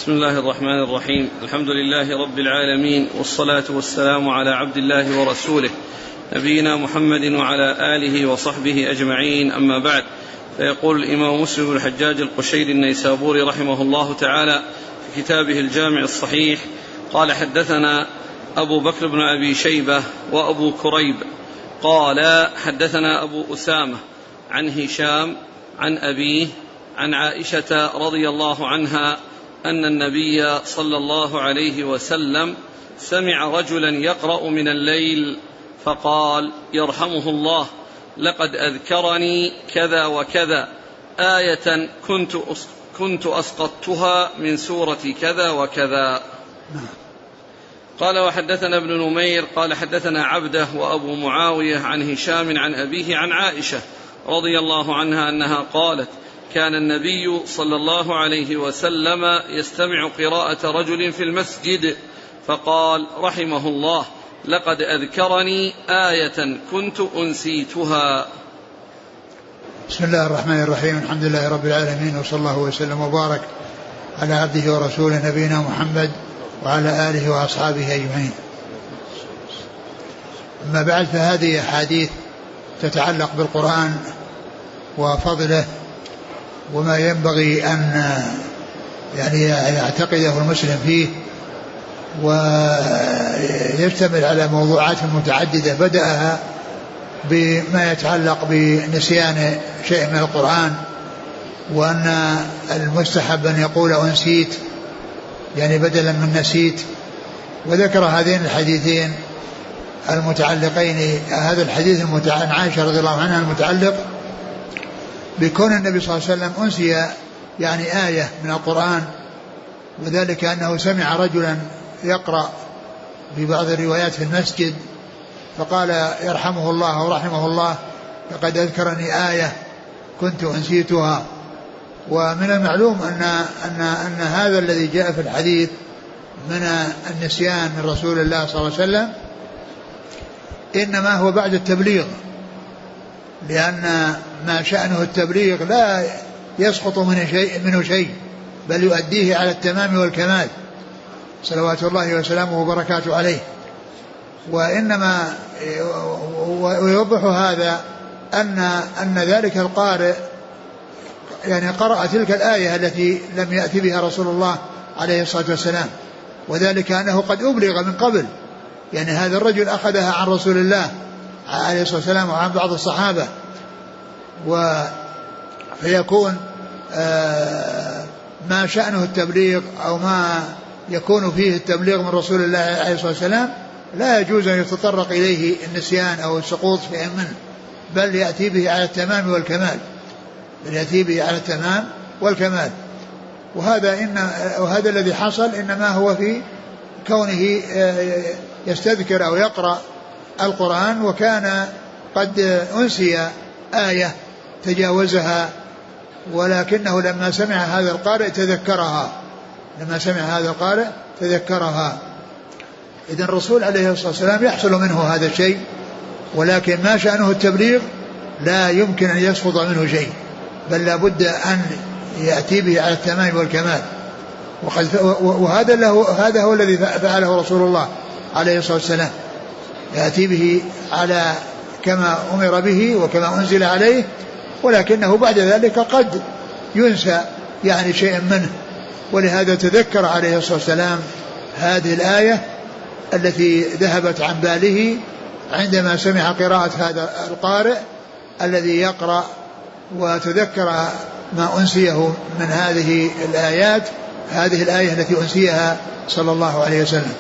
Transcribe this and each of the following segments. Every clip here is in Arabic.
بسم الله الرحمن الرحيم. الحمد لله رب العالمين، والصلاة والسلام على عبد الله ورسوله نبينا محمد وعلى آله وصحبه أجمعين، أما بعد. فيقول الإمام مسلم بن الحجاج القشيري النيسابوري رحمه الله تعالى في كتابه الجامع الصحيح قال: حدثنا أبو بكر بن أبي شيبة وأبو كريب قال: حدثنا أبو أسامة عن هشام عن أبيه عن عائشة رضي الله عنها أن النبي صلى الله عليه وسلم سمع رجلا يقرأ من الليل فقال: يرحمه الله، لقد أذكرني كذا وكذا آية كنت أسقطتها من سورة كذا وكذا. قال: وحدثنا ابن نمير قال: حدثنا عبده وأبو معاوية عن هشام عن أبيه عن عائشة رضي الله عنها أنها قالت: كان النبي صلى الله عليه وسلم يستمع قراءة رجل في المسجد فقال: رحمه الله، لقد أذكرني آية كنت أنسيتها. بسم الله الرحمن الرحيم. الحمد لله رب العالمين، وصلى الله وسلم وبارك على عبده ورسوله نبينا محمد وعلى آله وأصحابه أجمعين. أما بعد، فهذه أحاديث تتعلق بالقرآن وفضله وما ينبغي أن يعتقده المسلم فيه، ويشتمل على موضوعات متعددة، بدأها بما يتعلق بنسيان شيء من القرآن، وأن المستحب أن يقول أنسيت يعني بدلا من نسيت، وذكر هذين الحديثين المتعلقين. هذا الحديث عن عائشة رضي الله عنها المتعلق بكون النبي صلى الله عليه وسلم أنسي يعني آية من القرآن، وذلك أنه سمع رجلا يقرأ في بعض الروايات في المسجد فقال: يرحمه الله ورحمه الله، لقد أذكرني آية كنت أنسيتها. ومن المعلوم أن هذا الذي جاء في الحديث من النسيان من رسول الله صلى الله عليه وسلم إنما هو بعد التبليغ، لأن ما شأنه التبليغ لا يسقط منه شيء، بل يؤديه على التمام والكمال صلوات الله وسلامه وبركاته عليه. وإنما ويوضح هذا أن ذلك القارئ يعني قرأ تلك الآية التي لم يأتي بها رسول الله عليه الصلاة والسلام، وذلك أنه قد أبلغ من قبل، يعني هذا الرجل أخذها عن رسول الله عليه الصلاة والسلام وعن بعض الصحابة، فيكون ما شأنه التبليغ أو ما يكون فيه التبليغ من رسول الله عليه الصلاة والسلام لا يجوز أن يتطرق إليه النسيان أو السقوط شيء منه، بل يأتي به على التمام والكمال. وهذا الذي حصل إنما هو في كونه يستذكر أو يقرأ القرآن، وكان قد أنسي آية تجاوزها، ولكنه لما سمع هذا القارئ تذكرها. إذن الرسول عليه الصلاة والسلام يحصل منه هذا الشيء، ولكن ما شأنه التبليغ لا يمكن أن يسقط منه شيء، بل لا بد أن يأتي به على التمام والكمال. وهذا هو الذي فعله رسول الله عليه الصلاة والسلام، يأتي به على كما أمر به وكما أنزل عليه، ولكنه بعد ذلك قد ينسى يعني شيء منه، ولهذا تذكر عليه الصلاة والسلام هذه الآية التي ذهبت عن باله عندما سمع قراءة هذا القارئ الذي يقرأ، وتذكر ما أنسيه من هذه الآيات، هذه الآية التي أنسيها صلى الله عليه وسلم.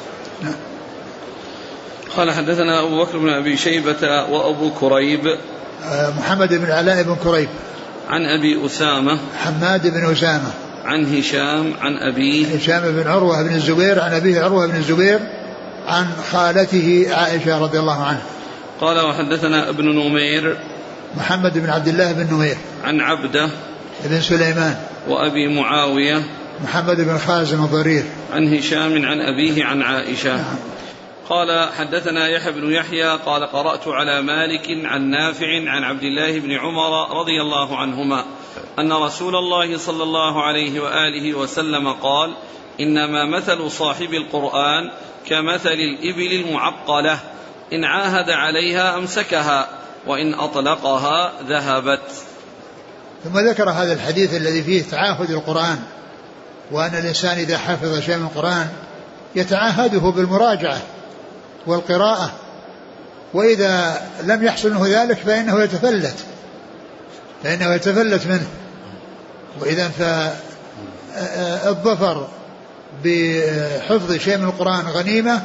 قال: حدثنا أبو بكر بن أبي شيبة وأبو كريب محمد بن علاء بن كريب عن أبي أسامة حماد بن أسامة عن هشام عن أبيه هشام بن عروة بن الزبير عن أبيه عروة بن الزبير عن خالته عائشة رضي الله عنها. قال: وحدثنا ابن نمير محمد بن عبد الله بن نمير عن عبده بن سليمان وأبي معاوية محمد بن خازم الضرير عن هشام عن أبيه عن عائشة. قال: حدثنا يحيى بن يحيى قال: قرأت على مالك عن نافع عن عبد الله بن عمر رضي الله عنهما أن رسول الله صلى الله عليه وآله وسلم قال: إنما مثل صاحب القرآن كمثل الإبل المعقلة، إن عاهد عليها أمسكها وإن أطلقها ذهبت. ثم ذكر هذا الحديث الذي فيه تعاهد القرآن، وأن الإنسان إذا حفظ شيء من القرآن يتعاهده بالمراجعة والقراءة، وإذا لم يحصل له ذلك فإنه يتفلت منه. وإذا فالظفر بحفظ شيء من القرآن غنيمة،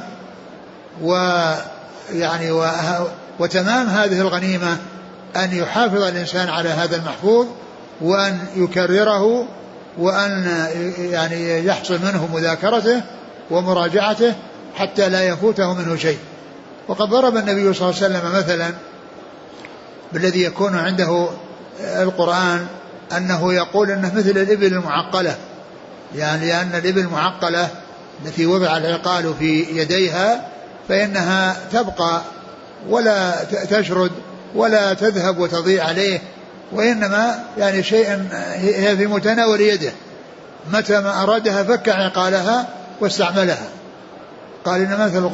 وتمام هذه الغنيمة أن يحافظ الإنسان على هذا المحفوظ، وأن يكرره، وأن يحصل منه مذاكرته ومراجعته حتى لا يفوته منه شيء. وقد ضرب النبي صلى الله عليه وسلم مثلا بالذي يكون عنده القرآن أنه يقول أنه مثل الإبل المعقلة، لأن الإبل المعقلة التي وضع العقال في يديها فإنها تبقى ولا تشرد ولا تذهب وتضيع عليه، وإنما شيء هي في متناول يده، متى ما أرادها فك عقالها واستعملها. قال إن مثل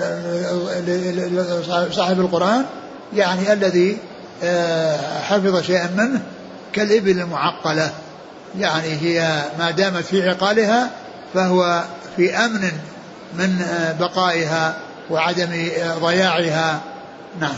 صاحب القرآن الذي حفظ شيئا منه كالإبل المعقلة، هي ما دامت في عقالها فهو في أمن من بقائها وعدم ضياعها. نعم.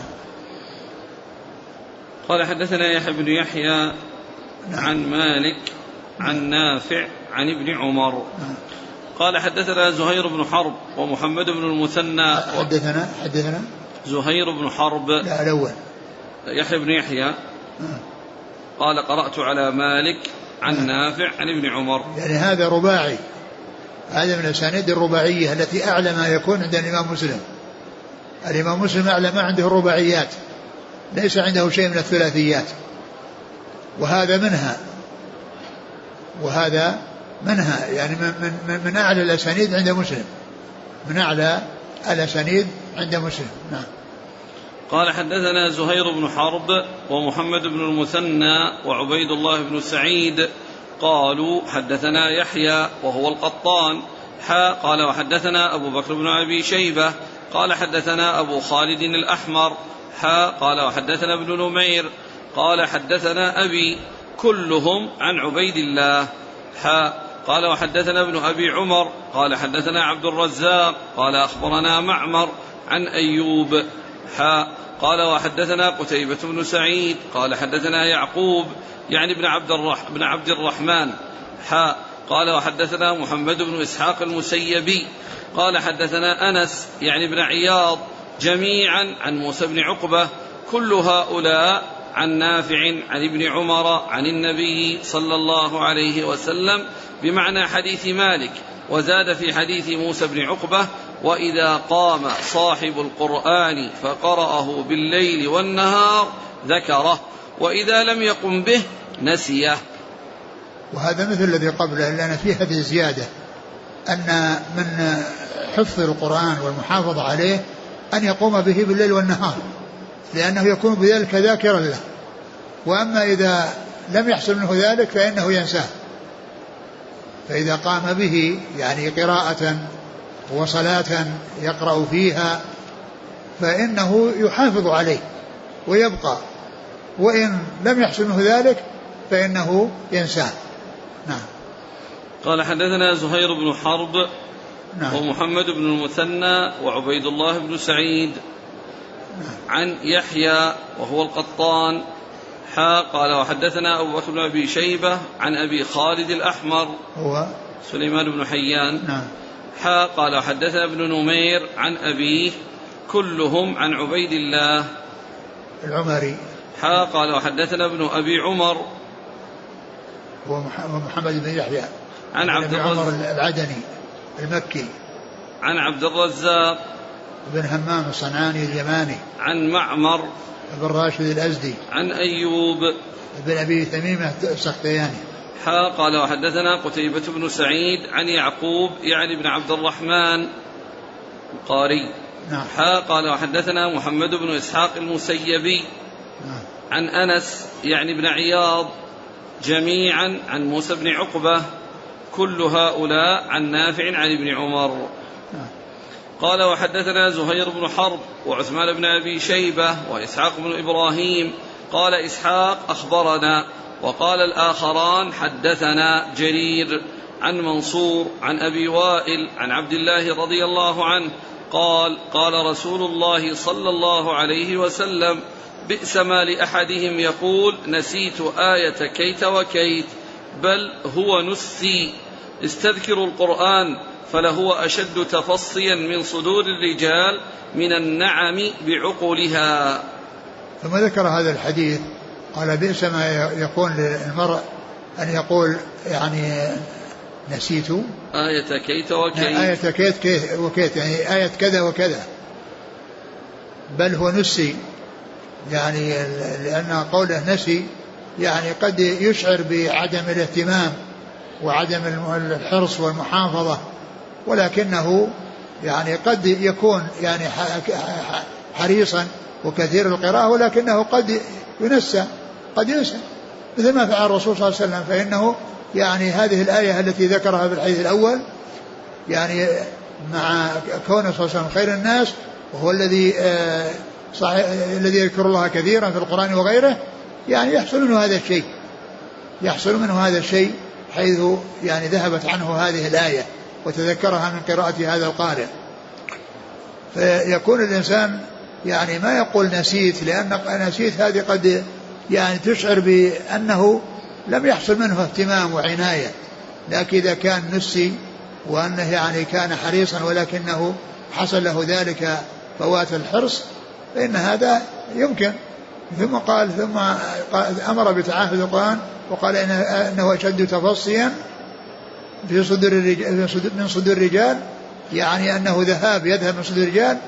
قال حدثنا يحيى بن يحيى عن مالك عن نافع عن ابن عمر قال حدثنا زهير بن حرب ومحمد بن المثنى. حدثنا زهير بن حرب. لا الأول. يحيى بن يحيى قال قرأت على مالك عن نافع عن ابن عمر. هذا رباعي، هذا من الأسانيد الرباعية التي أعلى ما يكون عند الإمام مسلم. الإمام مسلم أعلى ما عنده الرباعيات، ليس عنده شيء من الثلاثيات، وهذا منها من أعلى الأسانيد عند مسلم، من أعلى الأسانيد عند مسلم. نعم. قال حدثنا زهير بن حرب ومحمد بن المثنى وعبيد الله بن سعيد قالوا حدثنا يحيى وهو القطان قال وحدثنا أبو بكر بن أبي شيبة قال حدثنا أبو خالد الأحمر قال وحدثنا ابن نمير قال حدثنا أبي كلهم عن عبيد الله قال وحدثنا ابن أبي عمر قال حدثنا عبد الرزاق قال أخبرنا معمر عن أيوب قال وحدثنا قتيبة بن سعيد قال حدثنا يعقوب بن عبد الرحمن قال وحدثنا محمد بن إسحاق المسيبي قال حدثنا أنس بن عياض جميعا عن موسى بن عقبة كل هؤلاء عن نافع عن ابن عمر عن النبي صلى الله عليه وسلم بمعنى حديث مالك، وزاد في حديث موسى بن عقبة وإذا قام صاحب القرآن فقرأه بالليل والنهار ذكره، وإذا لم يقم به نسيه. وهذا مثل الذي قبله، لأن فيه هذه الزيادة أن من حفظ القرآن والمحافظة عليه أن يقوم به بالليل والنهار، لأنه يكون بذلك ذاكرا له. وأما إذا لم يحصل منه ذلك فإنه ينساه، فإذا قام به قراءة وصلاة يقرأ فيها فإنه يحافظ عليه ويبقى، وإن لم يحصل منه ذلك فإنه ينساه. نعم. قال حدثنا زهير بن حرب ومحمد بن المثنى وعبيد الله بن سعيد عن يحيى وهو القطان قال وحدثنا أبو بكر بن أبي شيبة عن أبي خالد الأحمر هو سليمان بن حيان قال وحدثنا ابن نمير عن أبيه كلهم عن عبيد الله العمري قال وحدثنا ابن أبي عمر هو محمد بن يحيى عن عبد عمر العدني المكي عن عبد الرزاق بن همام الصنعاني اليماني عن معمر بن راشد الأزدي عن أيوب بن أبي تميمة السختياني قال وحدثنا قتيبة بن سعيد عن يعقوب بن عبد الرحمن القاري قال وحدثنا محمد بن إسحاق المسيبي عن أنس بن عياض جميعا عن موسى بن عقبة كل هؤلاء عن نافع عن ابن عمر. قال وحدثنا زهير بن حرب وعثمان بن أبي شيبة وإسحاق بن إبراهيم. قال إسحاق أخبرنا، وقال الآخران حدثنا جرير عن منصور عن أبي وائل عن عبد الله رضي الله عنه قال قال رسول الله صلى الله عليه وسلم بئس ما لأحدهم يقول نسيت آية كيت وكيت، بل هو نسي. استذكروا القرآن فلهو أشد تفصيا من صدور الرجال من النعم بعقولها. ثم ذكر هذا الحديث قال بئس ما يكون للمرء أن يقول يعني نسيت آية كيت وكيت، آية كيت وكيت، يعني آية كذا وكذا، بل هو نسي، يعني لأن قوله نسي يعني قد يشعر بعدم الاهتمام وعدم الحرص والمحافظة، ولكنه يعني قد يكون يعني حريصا وكثير القراءة، ولكنه قد ينسى مثل ما فعل الرسول صلى الله عليه وسلم. فإنه يعني هذه الآية التي ذكرها في الحديث الأول يعني مع كونه صلى الله عليه وسلم خير الناس وهو الذي يذكر الله كثيرا في القرآن وغيره، يعني يحصل منه هذا الشيء حيث يعني ذهبت عنه هذه الآية وتذكرها من قراءة هذا القارئ. فيكون الإنسان يعني ما يقول نسيت، لأن نسيت هذه قد يعني تشعر بأنه لم يحصل منه اهتمام وعناية، لكن إذا كان نسي وأنه يعني كان حريصا ولكنه حصل له ذلك فوات الحرص فإن هذا يمكن. ثم أمر بتعاهد القرآن وقال إنه أشد تفصيا من صدور الرجال، يعني أنه يذهب من صدور الرجال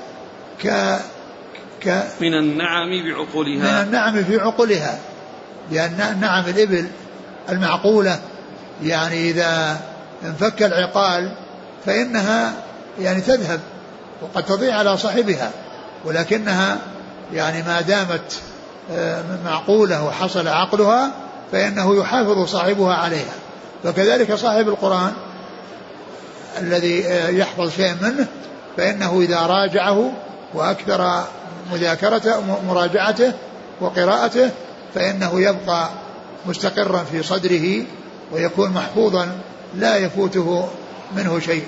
من النعم بعقولها، من النعم في عقولها، لأن نعم الإبل المعقولة يعني إذا انفك العقال فإنها يعني تذهب وقد تضيع على صاحبها، ولكنها يعني ما دامت معقولة وحصل عقلها فإنه يحافظ صاحبها عليها. فكذلك صاحب القرآن الذي يحفظ شيء منه فإنه إذا راجعه وأكثر مراجعته وقراءته فإنه يبقى مستقرا في صدره ويكون محفوظا لا يفوته منه شيء.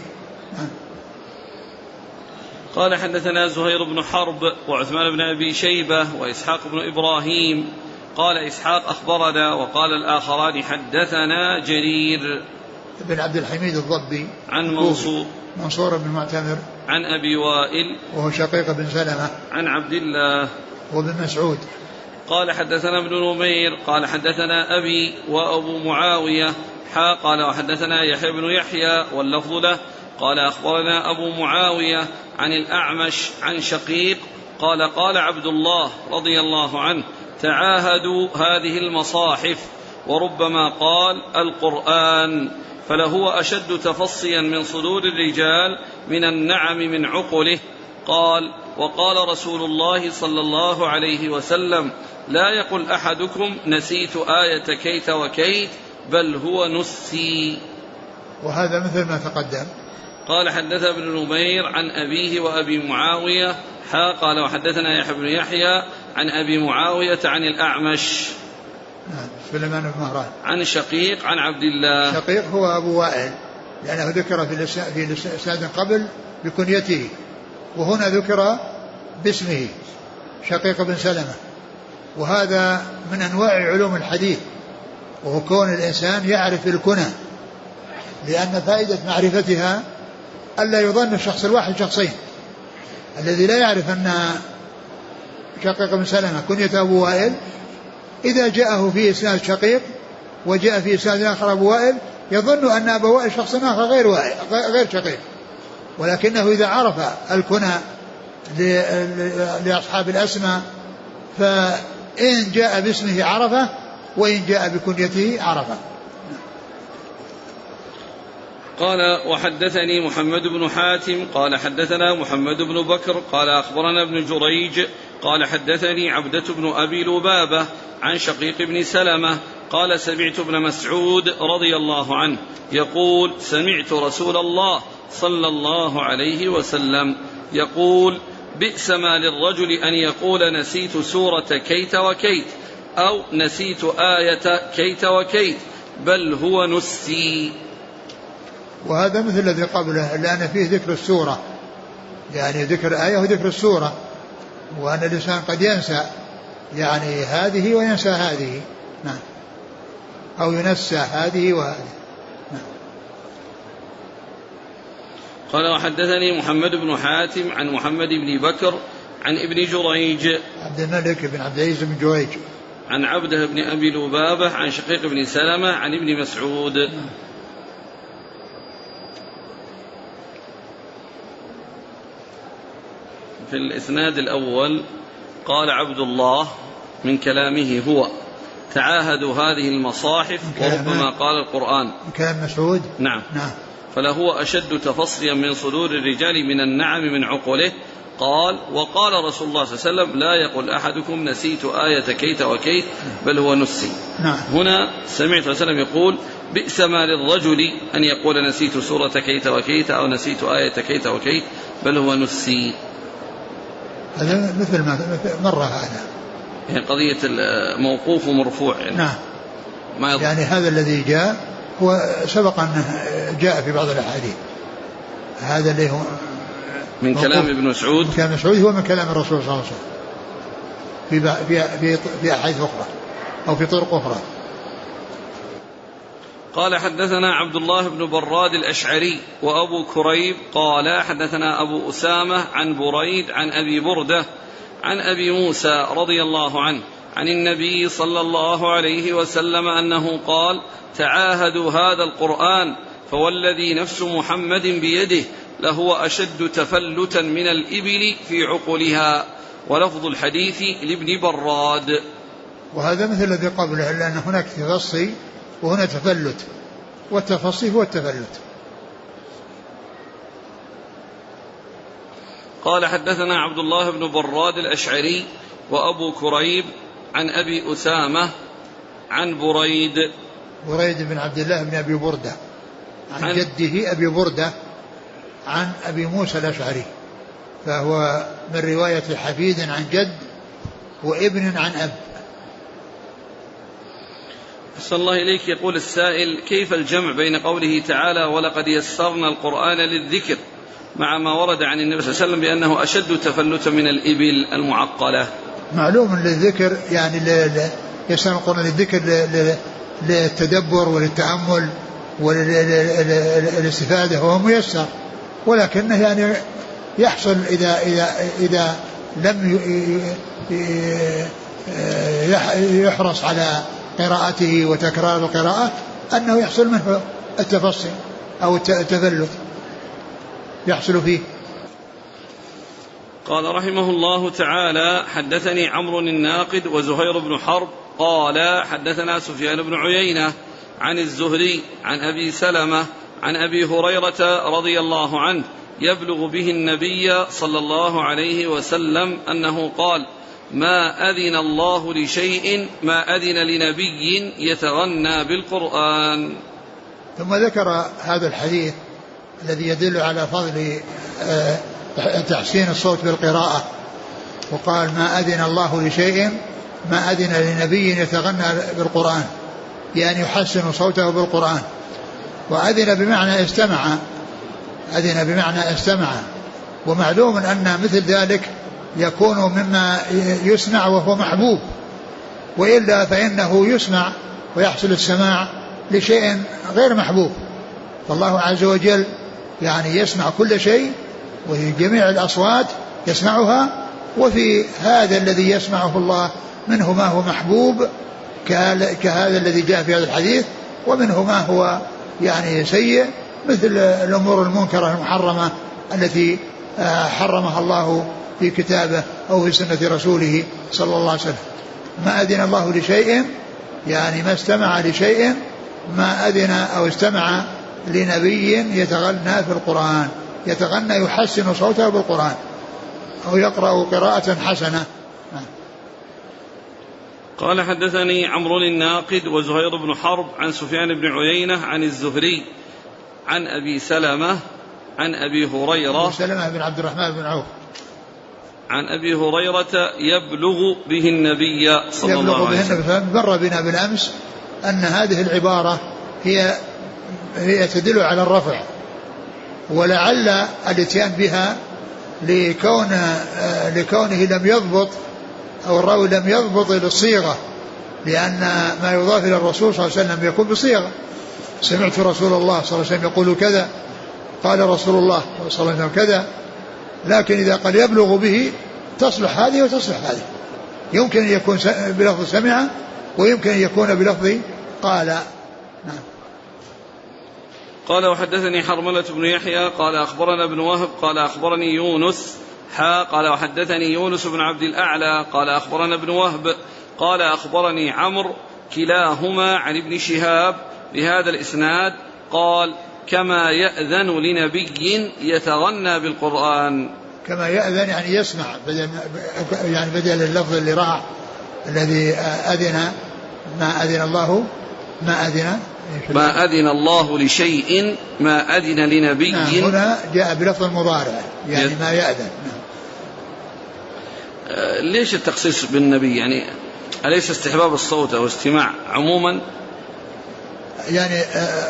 قال حدثنا زهير بن حرب وعثمان بن أبي شيبة وإسحاق بن إبراهيم. قال إسحاق أخبرنا، وقال الآخران حدثنا جرير بن عبد الحميد الضبي عن منصور بن معتمر عن أبي وائل وهو شقيق بن سلمة عن عبد الله وابن مسعود. قال حدثنا ابن نمير قال حدثنا أبي وأبو معاوية قال وحدثنا يحيى بن يحيى واللفظ له قال أخبرنا أبو معاوية عن الأعمش عن شقيق قال قال عبد الله رضي الله عنه تعاهدوا هذه المصاحف، وربما قال القرآن، فلهو أشد تفصيا من صدور الرجال من النعم من عقله. قال وقال رسول الله صلى الله عليه وسلم لا يقل أحدكم نسيت آية كيت وكيت، بل هو نسي. وهذا مثل ما تقدم. قال حدث ابن نمير عن أبيه وأبي معاوية قال وحدثنا يحيى بن يحيى عن أبي معاوية عن الأعمش سليمان بن مهران عن شقيق عن عبد الله. شقيق هو أبو وائل لأنه ذكر في الإسناد قبل بكنيته، وهنا ذكر باسمه شقيق بن سلمة. وهذا من أنواع علوم الحديث، وهو كون الإنسان يعرف الكنى، لأن فائدة معرفتها ألا يظن الشخص الواحد شخصين. الذي لا يعرف أن شقيق بن سلمة كنية أبو وائل إذا جاءه في إسناد شقيق وجاء في إسناد آخر أبو وائل يظن أن أبو وائل شخص آخر غير شقيق، ولكنه إذا عرف الكنى لأصحاب الأسماء فإن جاء باسمه عرفه وإن جاء بكنيته عرفه. قال وحدثني محمد بن حاتم قال حدثنا محمد بن بكر قال أخبرنا ابن جريج قال حدثني عبدة بن أبي لبابة عن شقيق بن سلمة قال سمعت ابن مسعود رضي الله عنه يقول سمعت رسول الله صلى الله عليه وسلم يقول بئس ما للرجل أن يقول نسيت سورة كيت وكيت أو نسيت آية كيت وكيت بل هو نسي. وهذا مثل الذي قبله لأن فيه ذكر السورة، يعني ذكر آية وذكر السورة، وأن الإنسان قد ينسى يعني هذه وينسى هذه، نعم، أو ينسى هذه وهذه، نعم. قال وحدثني محمد بن حاتم عن محمد بن بكر عن ابن جريج عبد الملك بن عبد العزيز بن جريج عن عبده بن أبي لبابة عن شقيق بن سلمة عن ابن مسعود. في الإسناد الأول قال عبد الله من كلامه هو تعاهدوا هذه المصاحف وربما قال القرآن من كلام مسعود، نعم فلهو أشد تفصيا من صدور الرجال من النعم من عقله. قال وقال رسول الله صلى الله عليه وسلم لا يقول أحدكم نسيت آية كيت وكيت بل هو نسي. هنا سمعت رسول الله يقول بئس ما للرجل أن يقول نسيت سورة كيت وكيت أو نسيت آية كيت وكيت بل هو نسي. هذا مثل ما مرة هذا يعني قضية موقوف ومرفوع يعني. نعم يعني هذا الذي جاء هو سبق أنه جاء في بعض الأحاديث، هذا اللي هو من كلام ابن مسعود، من كلام مسعود هو من كلام الرسول صلى الله عليه وسلم في أحاديث أخرى أو في طرق أخرى. قال حدثنا عبد الله بن براد الأشعري وأبو كريب قال حدثنا أبو أسامة عن بريد عن أبي بردة عن أبي موسى رضي الله عنه عن النبي صلى الله عليه وسلم أنه قال تعاهدوا هذا القرآن فوالذي نفس محمد بيده لهو أشد تفلتا من الإبل في عقلها. ولفظ الحديث لابن براد. وهذا مثل الذي قبله لأن هناك تفصي وهنا تفلت، والتفصي هو التفلت. قال حدثنا عبد الله بن براد الأشعري وأبو كريب عن أبي أسامة عن بريد بن عبد الله بن أبي بردة عن جده أبي بردة عن أبي موسى الأشعري، فهو من رواية حفيد عن جد وابن عن أب. صلى الله إليك. يقول السائل كيف الجمع بين قوله تعالى ولقد يسرنا القرآن للذكر مع ما ورد عن النبي صلى الله عليه وسلم بأنه أشد تفلتا من الإبل المعقلة؟ معلوم للذكر يعني يسرنا القرآن للذكر للتدبر وللتأمل والاستفادة، وهو ميسر، ولكنه يعني يحصل إذا لم يحرص على قراءته وتكرار القراءة أنه يحصل منه التفصي أو التفلت يحصل فيه. قال رحمه الله تعالى حدثني عمرو الناقد وزهير بن حرب قال حدثنا سفيان بن عيينة عن الزهري عن أبي سلمة عن أبي هريرة رضي الله عنه يبلغ به النبي صلى الله عليه وسلم أنه قال ما أذن الله لشيء ما أذن لنبي يتغنى بالقرآن. ثم ذكر هذا الحديث الذي يدل على فضل تحسين الصوت بالقراءة، وقال ما أذن الله لشيء ما أذن لنبي يتغنى بالقرآن، يعني يحسن صوته بالقرآن. وأذن بمعنى استمع، أذن بمعنى استمع، ومعلوم أن مثل ذلك يكون مما يسمع وهو محبوب، وإلا فإنه يسمع ويحصل السماع لشيء غير محبوب. فالله عز وجل يعني يسمع كل شيء وجميع الأصوات يسمعها، وفي هذا الذي يسمعه الله منه ما هو محبوب كهذا الذي جاء في هذا الحديث، ومنه ما هو يعني سيء مثل الأمور المنكرة المحرمة التي حرمها الله في كتابه أو في سنة رسوله صلى الله عليه وسلم. ما أذن الله لشيء يعني ما استمع لشيء ما أذن أو استمع لنبي يتغنى في القرآن، يتغنى يحسن صوته بالقرآن أو يقرأ قراءة حسنة. قال حدثني عمرو الناقد وزهير بن حرب عن سفيان بن عيينة عن الزهري عن أبي سلمة عن أبي هريرة، أبي سلمة بن عبد الرحمن بن عوف، عن أبي هريرة يبلغ به النبي صلى الله عليه وسلم. مر بنا بالأمس أن هذه العبارة هي تدل على الرفع، ولعل الاتيان بها لكونه لم يضبط، أو الراوي لم يضبط للصيغة، لأن ما يضاف إلى الرسول صلى الله عليه وسلم يكون بصيغة. سمعت رسول الله صلى الله عليه وسلم يقول كذا، قال رسول الله صلى الله عليه وسلم كذا. لكن إذا قال يبلغ به تصلح هذه وتصلح هذه، يمكن أن يكون بلفظ سمع، ويمكن أن يكون بلفظ قال. نعم. قال وحدثني حرملة بن يحيى قال أخبرنا ابن وهب قال أخبرني يونس قال وحدثني يونس بن عبد الأعلى قال أخبرنا ابن وهب قال أخبرني عمرو كلاهما عن ابن شهاب بهذا الإسناد قال كما يأذن لنبي يتغنى بالقرآن. كما يأذن يعني يسمع، بدل اللفظ اللي راح الذي أذن، ما أذن الله ما أذن الله لشيء ما أذن لنبي. هنا جاء بلفظ المضارع يعني ما يأذن. ليش التخصيص بالنبي؟ يعني أليس استحباب الصوت أو استماع عموما؟ يعني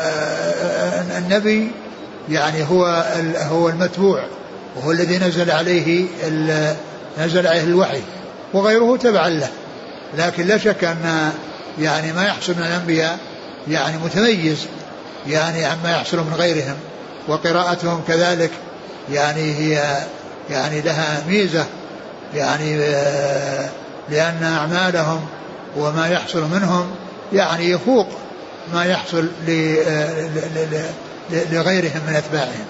النبي يعني هو المتبوع، وهو الذي نزل عليه الوحي، وغيره تبعا له. لكن لا شك أن يعني ما يحصل من الأنبياء يعني متميز يعني عما يحصل من غيرهم، وقراءتهم كذلك يعني هي يعني لها ميزة، يعني لأن أعمالهم وما يحصل منهم يعني يفوق ما يحصل لغيرهم من أتباعهم.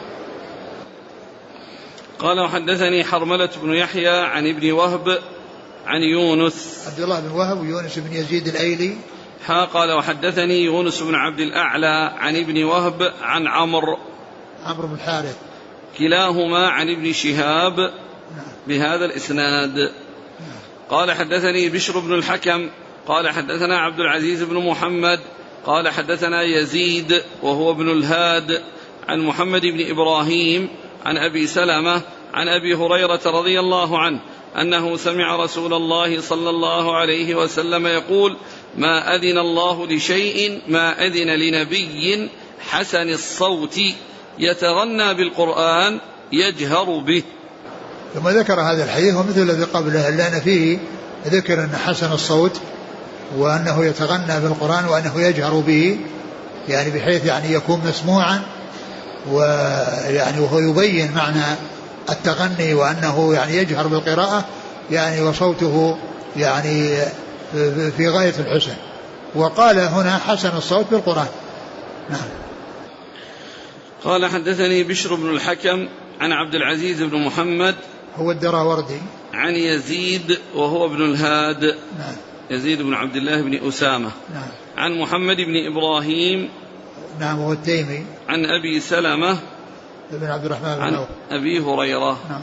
قال وحدثني حرملة بن يحيى عن ابن وهب عن يونس عبد الله بن وهب ويونس بن يزيد الأيلي. قال وحدثني يونس بن عبد الأعلى عن ابن وهب عن عمرو بن الحارث كلاهما عن ابن شهاب بهذا الإسناد. قال حدثني بشر بن الحكم قال حدثنا عبد العزيز بن محمد قال حدثنا يزيد وهو ابن الهاد عن محمد بن إبراهيم عن أبي سلمة عن أبي هريرة رضي الله عنه أنه سمع رسول الله صلى الله عليه وسلم يقول ما أذن الله لشيء ما أذن لنبي حسن الصوت يتغنى بالقرآن يجهر به. ثم ذكر هذا الحديث ومثل الذي قبله، لأن فيه ذكر أن حسن الصوت وأنه يتغنى بالقرآن وأنه يجهر به، يعني بحيث يعني يكون مسموعا، ويعني وهو يبين معنى التغني وأنه يعني يجهر بالقراءة يعني وصوته يعني في غاية الحسن. وقال هنا حسن الصوت بالقرآن. نعم. قال حدثني بشر بن الحكم عن عبد العزيز بن محمد هو الدراوردي عن يزيد وهو ابن الهاد. نعم. يزيد بن عبد الله بن أسامة. نعم. عن محمد بن إبراهيم. نعم وهو التيمي. عن أبي سلمة بن عبد الرحمن بن عن أبي هريرة. نعم.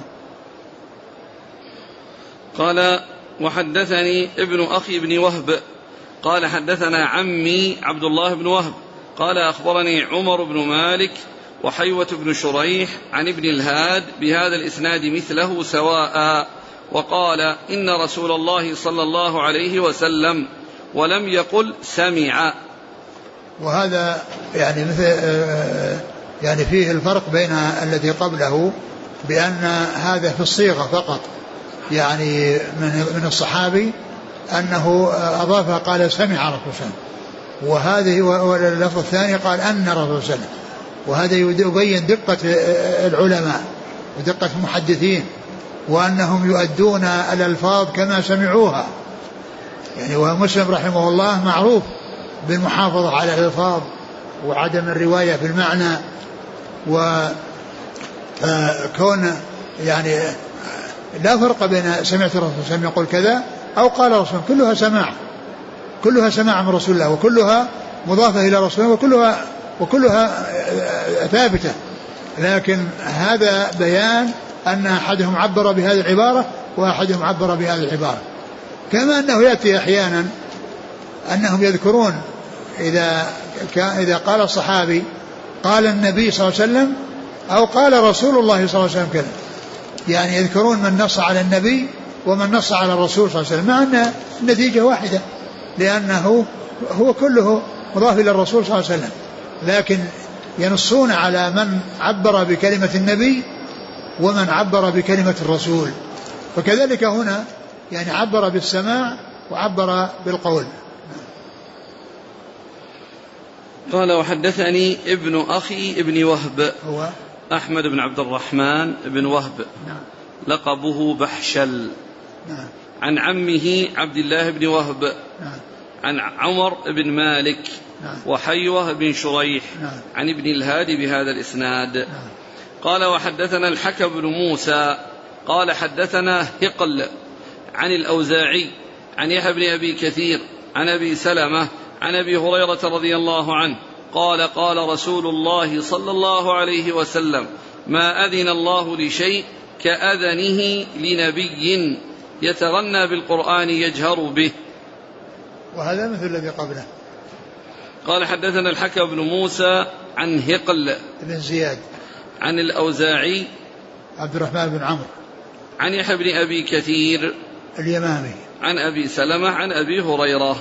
قال وحدثني ابن أخي بن وهب قال حدثنا عمي عبد الله بن وهب قال أخبرني عمر بن مالك وحيوة بن شريح عن ابن الهاد بهذا الإسناد مثله سواء، وقال إن رسول الله صلى الله عليه وسلم ولم يقل سمع. وهذا يعني مثل يعني فيه الفرق بين الذي قبله، بأن هذا في الصيغة فقط، يعني من الصحابي أنه أضاف قال سمع رسول الله، وهذه واللفظ الثاني قال أن رسول الله. وهذا يبين دقة العلماء ودقة المحدثين، وأنهم يؤدون الألفاظ كما سمعوها. يعني ومسلم رحمه الله معروف بالمحافظة على الألفاظ وعدم الرواية بالمعنى، وكون يعني لا فرق بين سمعت الرسول صلى الله عليه وسلم يقول كذا أو قال رسول، كلها سماع من رسول الله، وكلها مضافة إلى رسول الله، وكلها ثابتة. لكن هذا بيان أن أحدهم عبر بهذه العبارة وأحدهم عبر بهذه العبارة. كما أنه يأتي أحيانا أنهم يذكرون إذا قال الصحابي قال النبي صلى الله عليه وسلم أو قال رسول الله صلى الله عليه وسلم كذا، يعني يذكرون من نص على النبي ومن نص على الرسول صلى الله عليه وسلم، مع أن النتيجة واحدة لأنه هو كله مضاف إلى الرسول صلى الله عليه وسلم، لكن ينصون على من عبر بكلمة النبي ومن عبر بكلمة الرسول. وكذلك هنا يعني عبر بالسماع وعبر بالقول. قال وحدثني ابن أخي ابن وهب هو أحمد بن عبد الرحمن بن وهب لقبه بحشل عن عمه عبد الله بن وهب عن عمر بن مالك وحيوة بن شريح عن ابن الهادي بهذا الإسناد. قال وحدثنا الحكم بن موسى قال حدثنا هقل عن الأوزاعي عن يحيى بن أبي كثير عن أبي سلمة عن أبي هريرة رضي الله عنه قال قال رسول الله صلى الله عليه وسلم ما أذن الله لشيء كأذنه لنبي يتغنى بالقرآن يجهر به. وهذا مثل الذي قبله. قال حدثنا الحكم بن موسى عن هقل بن زياد عن الأوزاعي عبد الرحمن بن عمرو عن يحيى بن أبي كثير اليمامي عن أبي سلمة عن أبي هريرة.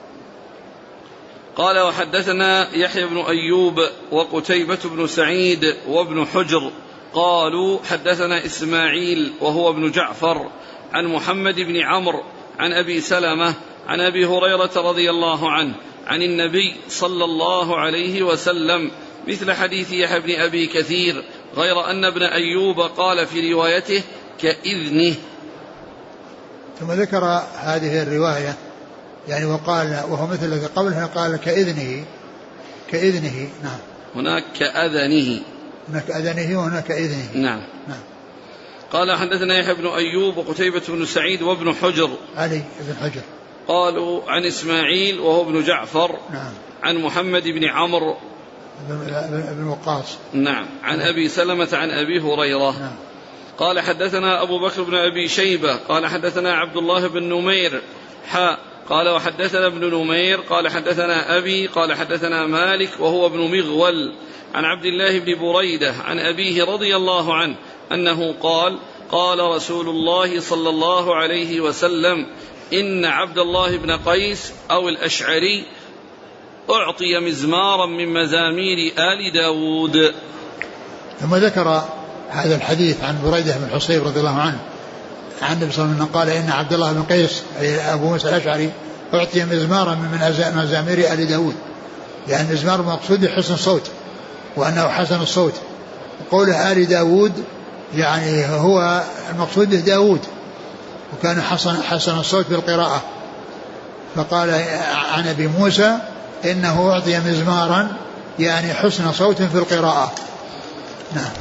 قال وحدثنا يحيى بن أيوب وقتيبة بن سعيد وابن حجر قالوا حدثنا إسماعيل وهو ابن جعفر عن محمد بن عمرو عن أبي سلمة عن أبي هريرة رضي الله عنه عن النبي صلى الله عليه وسلم مثل حديث يحيى بن أبي كثير غير أن ابن أيوب قال في روايته كإذنه. ثم ذكر هذه الرواية يعني وقال وهو مثل الذي قبلها قال كإذنه. نعم. هناك كأذنه. هناك أذنه وهناك إذنه. نعم. قال حدثنا يحيى بن أيوب وقتيبة بن سعيد وابن حجر علي بن حجر قالوا عن إسماعيل وهو ابن جعفر. نعم. عن محمد بن عمرو بن وقاص. نعم. عن أبي سلمة عن أبي هريرة. نعم. قال حدثنا أبو بكر بن أبي شيبة قال حدثنا عبد الله بن نمير قال وحدثنا ابن نمير قال حدثنا أبي قال حدثنا مالك وهو ابن مغول عن عبد الله بن بريدة عن أبيه رضي الله عنه أنه قال قال رسول الله صلى الله عليه وسلم إن عبد الله بن قيس أو الأشعري أعطي مزمارا من مزامير آل داود. ثم ذكر هذا الحديث عن بريدة بن حصيب رضي الله عنه عن النبي صلى الله عليه وسلم قال إن عبد الله بن قيس أبو موسى الأشعري أعطي مزمارا من مزامير آل داود، يعني المزمار مقصود حسن الصوت وأنه حسن الصوت، وقوله آل داود يعني هو المقصود به داود وكان حسن الصوت بالقراءة. فقال عن أبي موسى إنه أعطي مزمارا يعني حسن صوت في القراءة. نعم.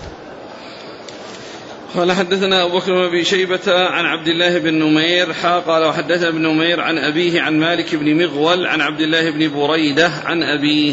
قال حدثنا أبو بكر بن أبي شيبة عن عبد الله بن نمير قال وحدثنا ابن نمير عن أبيه عن مالك بن مغول عن عبد الله بن بريدة عن أبيه.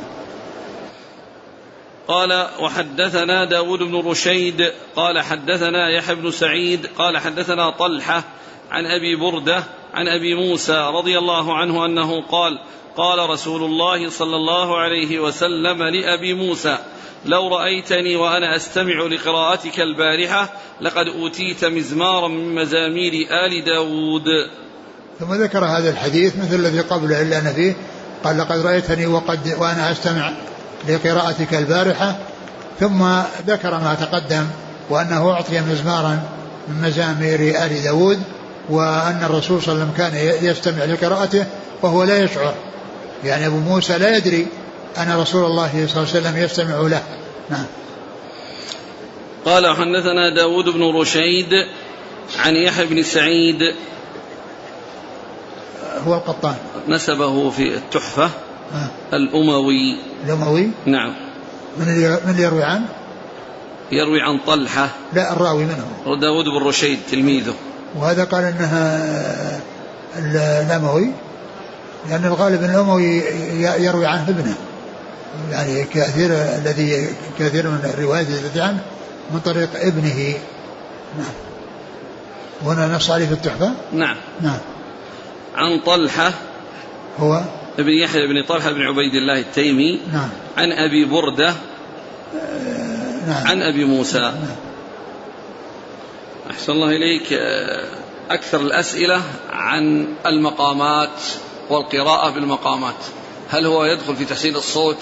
قال وحدثنا داود بن رشيد قال حدثنا يحيى بن سعيد قال حدثنا طلحة عن أبي بردة عن أبي موسى رضي الله عنه أنه قال قال رسول الله صلى الله عليه وسلم لأبي موسى لو رأيتني وأنا أستمع لقراءتك البارحة لقد أوتيت مزمارا من مزامير آل داود. ثم ذكر هذا الحديث مثل الذي قبله إلا أن فيه قال لقد رأيتني وأنا أستمع لقراءتك البارحة، ثم ذكر ما تقدم وأنه أعطي مزمارا من مزامير آل داود وأن الرسول صلى الله عليه وسلم كان يستمع لقراءته وهو لا يشعر، يعني أبو موسى لا يدري أن رسول الله صلى الله عليه وسلم يستمع له. نعم. قال حدثنا داود بن رشيد عن يحيى بن سعيد هو القطان نسبه في التحفة الأموي. نعم. من يروي عنه؟ يروي عن طلحة. لا الراوي منه داود بن رشيد تلميذه. وهذا قال انها الأموي لأن الغالب الأموي يروي عنه ابنه، يعني كثير من الروايات التي عنه من طريق ابنه. نعم. وهنا نص عليه في التحفة. نعم. نعم. عن طلحة هو ابن يحيى بن طلحة بن عبيد الله التيمي. نعم. عن أبي بردة. نعم. عن أبي موسى. نعم. أحسن الله إليك. أكثر الأسئلة عن المقامات والقراءة بالمقامات، هل هو يدخل في تحسين الصوت؟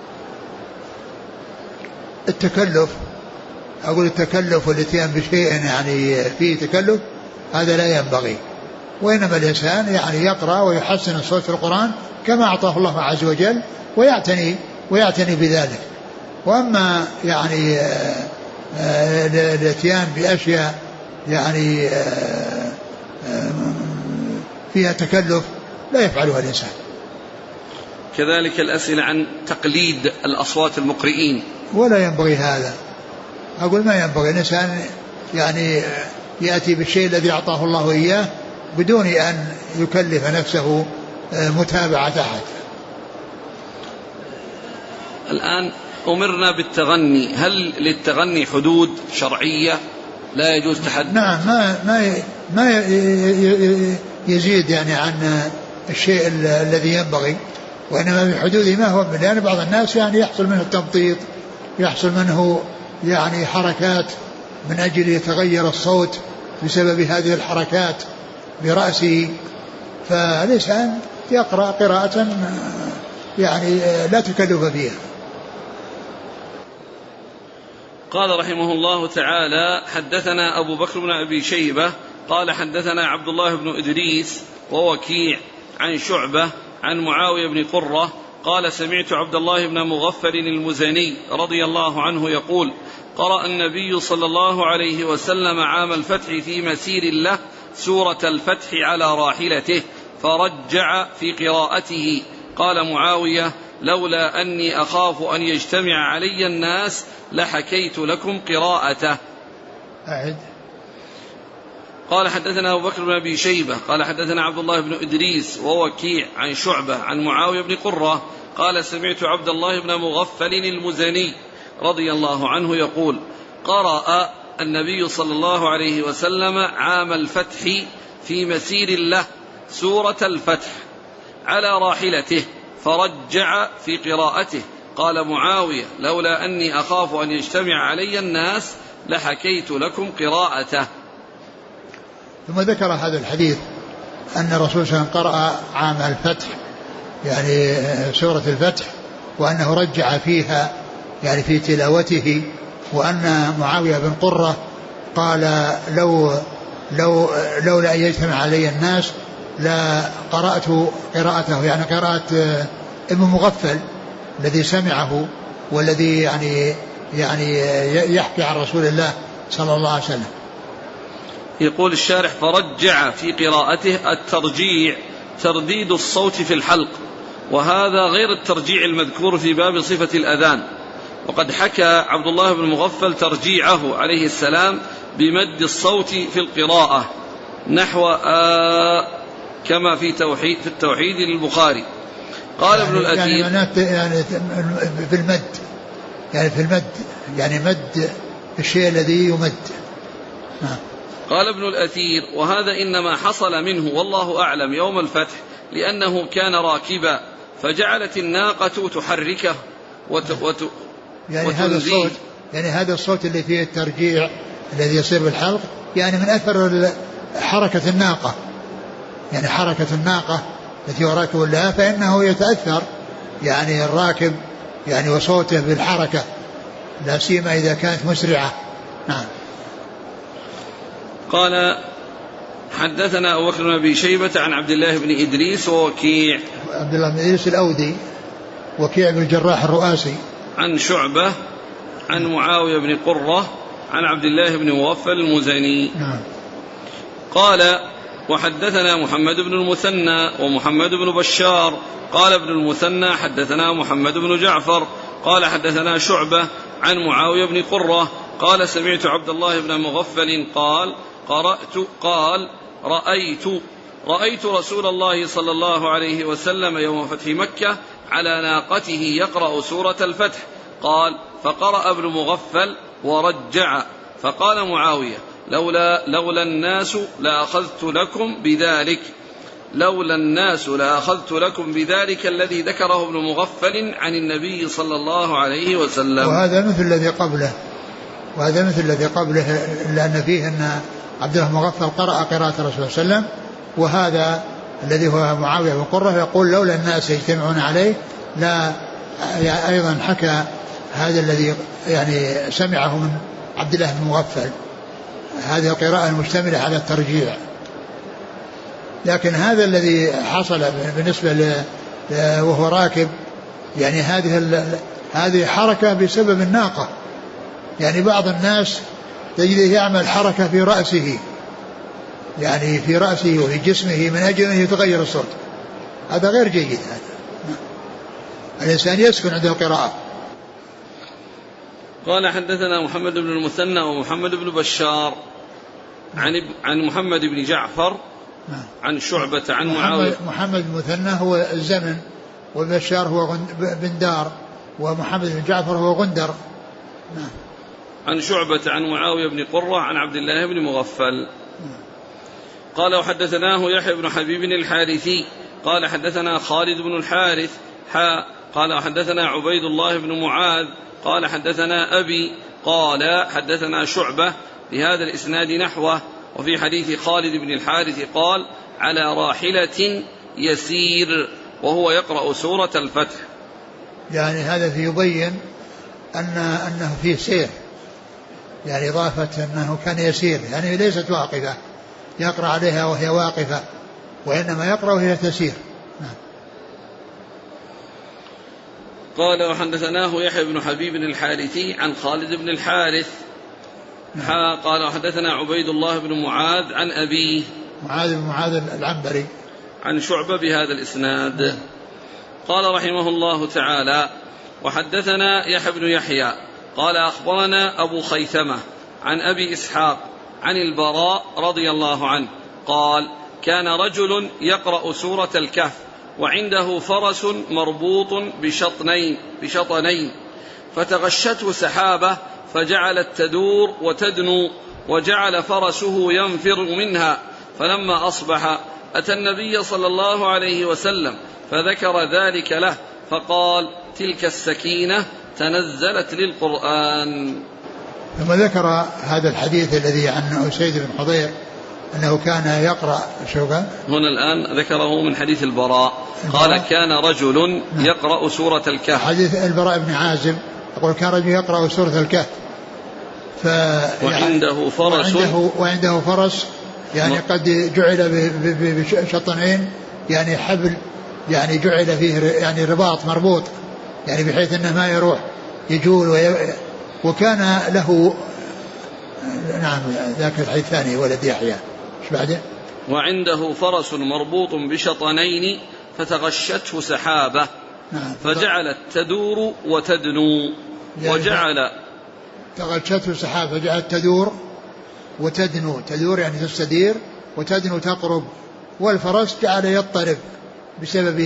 التكلف، أقول التكلف والاتيان بشيء يعني فيه تكلف هذا لا ينبغي، وإنما الإنسان يعني يقرأ ويحسن الصوت في القرآن كما أعطاه الله عز وجل ويعتني بذلك. وأما يعني الاتيان بأشياء يعني فيها تكلف لا يفعلها الإنسان. كذلك الأسئلة عن تقليد الأصوات المقرئين، ولا ينبغي هذا، أقول ما ينبغي. الإنسان يعني يأتي بالشيء الذي أعطاه الله إياه بدون أن يكلف نفسه متابعة أحد. الآن أمرنا بالتغني، هل للتغني حدود شرعية لا يجوز تحدث؟ نعم، ما يزيد يعني عن الشيء الذي ينبغي، وإنما بحدوده ما هو، لأن بعض الناس يعني يحصل منه التمطيط، يحصل منه يعني حركات من أجل يتغير الصوت بسبب هذه الحركات برأسه، فالإنسان يقرأ قراءة يعني لا تكلف فيها. قال رحمه الله تعالى: حدثنا أبو بكر بن أبي شيبة قال حدثنا عبد الله بن إدريس ووكيع عن شعبة عن معاوية بن قرة قال: سمعت عبد الله بن مغفل المزني رضي الله عنه يقول: قرأ النبي صلى الله عليه وسلم عام الفتح في مسير له سورة الفتح على راحلته فرجع في قراءته. قال معاوية: لولا أني أخاف أن يجتمع علي الناس لحكيت لكم قراءته. أعد. قال حدثنا أبو بكر بن أبي شيبة قال حدثنا عبد الله بن إدريس ووكيع عن شعبة عن معاوية بن قرة قال: سمعت عبد الله بن مغفل المزني رضي الله عنه يقول: قرأ النبي صلى الله عليه وسلم عام الفتح في مسير له سورة الفتح على راحلته فرجع في قراءته. قال معاوية: لولا أني أخاف أن يجتمع علي الناس لحكيت لكم قراءته. ثم ذكر هذا الحديث أن الرسول صلى الله عليه وسلم قرأ عام الفتح يعني سورة الفتح، وأنه رجع فيها يعني في تلاوته، وأن معاوية بن قرة قال: لولا أن يجتمع علي الناس لا قرأت قراءته، يعني قراءة ابن مغفل الذي سمعه والذي يعني يحكي عن رسول الله صلى الله عليه وسلم. يقول الشارح: فرجع في قراءته. الترجيع ترديد الصوت في الحلق، وهذا غير الترجيع المذكور في باب صفة الأذان. وقد حكى عبد الله بن مغفل ترجيعه عليه السلام بمد الصوت في القراءة نحو كما في التوحيد للبخاري. قال ابن الأثير يعني في المد، يعني في المد يعني مد الشيء الذي يمد. قال ابن الأثير: وهذا إنما حصل منه والله أعلم يوم الفتح لأنه كان راكبا فجعلت الناقة تحركه يعني هذا الصوت، يعني هذا الصوت اللي فيه الترجيع الذي يصير بالحلق يعني من أثر حركة الناقة، يعني حركة الناقة التي هو راكب لها، فإنه يتأثر يعني الراكب يعني وصوته بالحركة، لا سيما إذا كانت مسرعة. نعم. قال: حدثنا أبو بكر بن أبي شيبة عن عبد الله بن إدريس ووكيع. عبد الله بن إدريس الأودي، وكيع بن الجراح الرؤاسي. عن شعبة عن معاوية بن قرة عن عبد الله بن مغفل المزني. نعم. قال: وحدثنا محمد بن المثنى ومحمد بن بشار. قال ابن المثنى: حدثنا محمد بن جعفر قال حدثنا شعبة عن معاوية بن قرة قال: سمعت عبد الله بن مغفل قال: رأيت رسول الله صلى الله عليه وسلم يوم فتح مكة على ناقته يقرأ سورة الفتح. قال: فقرأ ابن مغفل ورجع. فقال معاوية: لولا الناس لأخذت لكم بذلك، لولا الناس لأخذت لكم بذلك الذي ذكره ابن مغفل عن النبي صلى الله عليه وسلم. وهذا مثل الذي قبله لأن فيه أن عبد الله مغفل قرأ قراءة الرسول صلى الله عليه وسلم، وهذا الذي هو معاوية بن قرة يقول لولا الناس يجتمعون عليه لا أيضا حكى هذا الذي يعني سمعه من عبد الله بن مغفل، هذه القراءة المشتملة على الترجيع. لكن هذا الذي حصل بالنسبة وهو راكب يعني هذه حركة بسبب الناقة، يعني بعض الناس تجده يعمل حركة في رأسه، يعني في رأسه وفي جسمه من أجل أن يتغير الصوت، هذا غير جيد. هذا الإنسان يسكن عند القراءة. قال حدثنا محمد بن المثنى ومحمد بن بشار عن محمد بن جعفر عن شعبة عن معاوية. محمد بن المثنى هو الزمن، وبشار هو بندار، ومحمد بن جعفر هو غندر. عن شعبة عن معاوية بن قرة عن عبد الله بن مغفل. قال وحدثناه يحيى بن حبيب الحارثي قال حدثنا خالد بن الحارث قال وحدثنا عبيد الله بن معاذ قال حدثنا أبي قال حدثنا شعبة بهذا الإسناد نحوه. وفي حديث خالد بن الحارث قال على راحلة يسير وهو يقرأ سورة الفتح. يعني هذا يبين أنه فيه سير، يعني إضافة أنه كان يسير، يعني ليست واقفة يقرأ عليها وهي واقفة، وإنما يقرأ وهي تسير. قال وحدثناه يحيى بن حبيب الحارثي عن خالد بن الحارث قال وحدثنا عبيد الله بن معاذ عن أبيه معاذ بن معاذ العنبري عن شعبة بهذا الإسناد. قال رحمه الله تعالى وحدثنا يحيى بن يحيى قال أخبرنا أبو خيثمة عن أبي إسحاق عن البراء رضي الله عنه قال كان رجل يقرأ سورة الكهف وعنده فرس مربوط بشطنين فتغشته سحابة فجعلت تدور وتدنو وجعل فرسه ينفر منها، فلما أصبح أتى النبي صلى الله عليه وسلم فذكر ذلك له فقال تلك السكينة تنزلت للقرآن. ثم ذكر هذا الحديث الذي عن أسيد بن حضير أنه كان يقرأ هنا الآن ذكره من حديث البراء قال كان رجل يقرأ سورة الكهف. حديث البراء بن عازب يقول كان رجل يقرأ سورة الكهف وعنده فرس يعني قد جعل بشطنين يعني حبل يعني جعل فيه يعني رباط مربوط يعني بحيث أنه ما يروح يجول وكان له نعم ذاك الحديث الثاني ولد يحيى ايش بعده؟ وعنده فرس مربوط بشطنين فتغشته سحابة فجعلت تدور وتدنو وجعل تغشته سحابة فجعلت تدور وتدنو، تدور يعني تستدير وتدنو تقرب، والفرس جعل يضطرب بسبب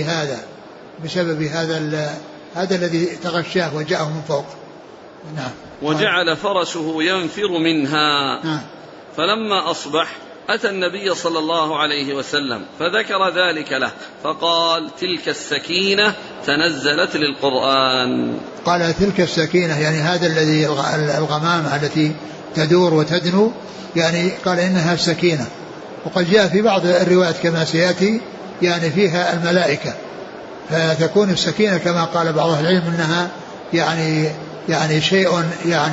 هذا الذي تغشاه وجاءه من فوق. نعم. وجعل فرسه ينفر منها. فلما أصبح أتى النبي صلى الله عليه وسلم فذكر ذلك له فقال تلك السكينة تنزلت للقرآن. قال تلك السكينة يعني هذا الذي الغمامة التي تدور وتدنو يعني قال إنها السكينة. وقد جاء في بعض الروايات كما سيأتي يعني فيها الملائكة، فتكون السكينة كما قال بعض العلم إنها يعني شيء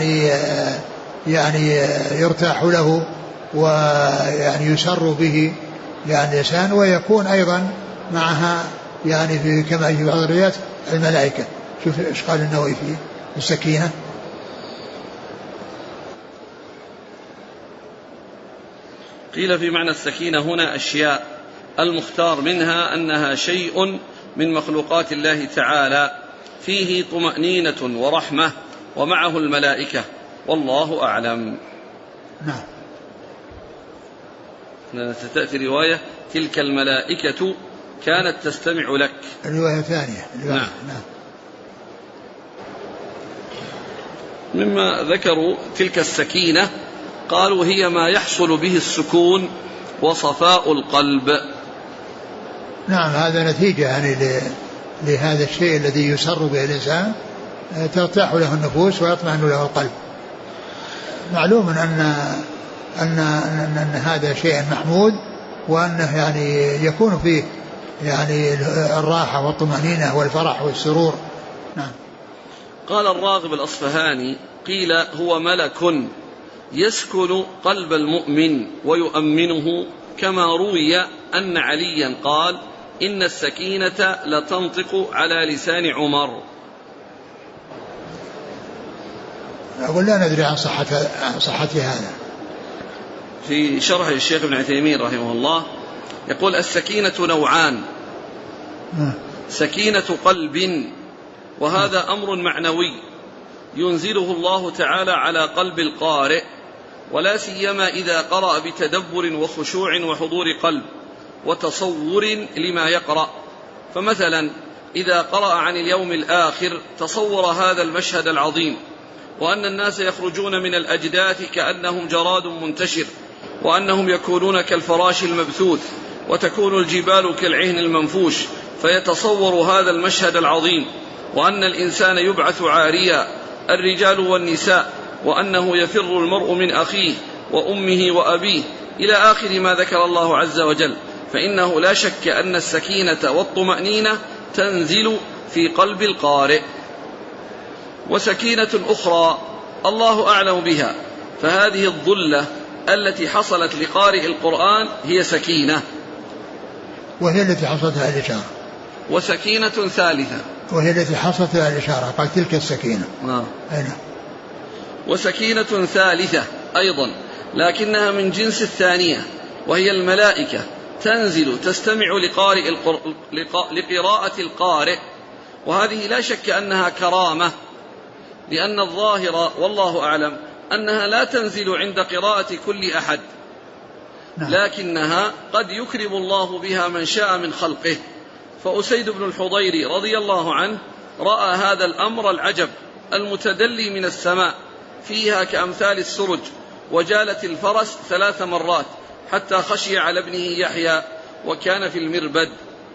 يعني يرتاح له ويعني يسر به يعني الإنسان، ويكون أيضا معها يعني في كما في بعض الروايات الملائكة. شوف إيش قال النووي في السكينة. قيل في معنى السكينة هنا أشياء، المختار منها أنها شيء من مخلوقات الله تعالى فيه طمأنينة ورحمة ومعه الملائكة والله أعلم. نعم. ستأتي رواية تلك الملائكة كانت تستمع لك، الرواية الثانية. نعم. مما ذكروا تلك السكينة قالوا هي ما يحصل به السكون وصفاء القلب. نعم هذا نتيجة يعني لهذا الشيء الذي يسر به الإنسان، ترتاح له النفوس ويطمئن له القلب. معلوم أن هذا شيء محمود، وأنه يعني يكون فيه يعني الراحة والطمأنينة والفرح والسرور. نعم. قال الراغب الأصفهاني: قيل هو ملك يسكن قلب المؤمن ويؤمنه، كما روي أن عليا قال: إن السكينة لتنطق على لسان عمر. أقول لا ندري عن صحة هذا. في شرح الشيخ ابن عثيمين رحمه الله يقول: السكينة نوعان: سكينة قلب، وهذا أمر معنوي ينزله الله تعالى على قلب القارئ، ولا سيما إذا قرأ بتدبر وخشوع وحضور قلب وتصور لما يقرأ. فمثلا إذا قرأ عن اليوم الآخر تصور هذا المشهد العظيم، وأن الناس يخرجون من الأجداث كأنهم جراد منتشر، وأنهم يكونون كالفراش المبثوث، وتكون الجبال كالعهن المنفوش، فيتصور هذا المشهد العظيم، وأن الإنسان يبعث عاريا الرجال والنساء، وأنه يفر المرء من أخيه وأمه وأبيه إلى آخر ما ذكر الله عز وجل، فإنه لا شك أن السكينة والطمأنينة تنزل في قلب القارئ. وسكينة أخرى الله أعلم بها، فهذه الظلة التي حصلت لقارئ القرآن هي سكينة، وهي التي حصلتها الإشارة. وسكينة ثالثة، وهي التي حصلتها الإشارة، قال تلك السكينة. أين؟ وسكينة ثالثة أيضا لكنها من جنس الثانية، وهي الملائكة تنزل تستمع لقراءة القارئ، وهذه لا شك أنها كرامة، لأن الظاهر والله أعلم أنها لا تنزل عند قراءة كل أحد، لكنها قد يكرم الله بها من شاء من خلقه. فأسيد بن الحضير رضي الله عنه رأى هذا الأمر العجب المتدلي من السماء فيها كأمثال السرج، وجالت الفرس 3 مرات حتى خشي على ابنه يحيى وكان في المربد.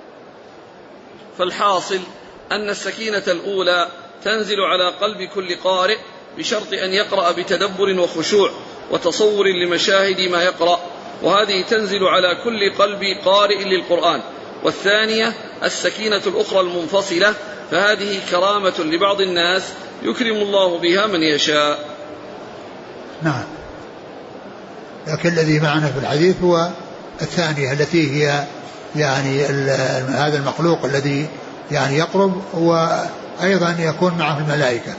فالحاصل أن السكينة الأولى تنزل على قلب كل قارئ بشرط أن يقرأ بتدبر وخشوع وتصور لمشاهد ما يقرأ، وهذه تنزل على كل قلب قارئ للقرآن. والثانية السكينة الأخرى المنفصلة، فهذه كرامة لبعض الناس يكرم الله بها من يشاء. نعم. لكن الذي معنا في الحديث هو الثانية التي هي يعني هذا المخلوق الذي يعني يقرب، وأيضا يكون معه الملائكة.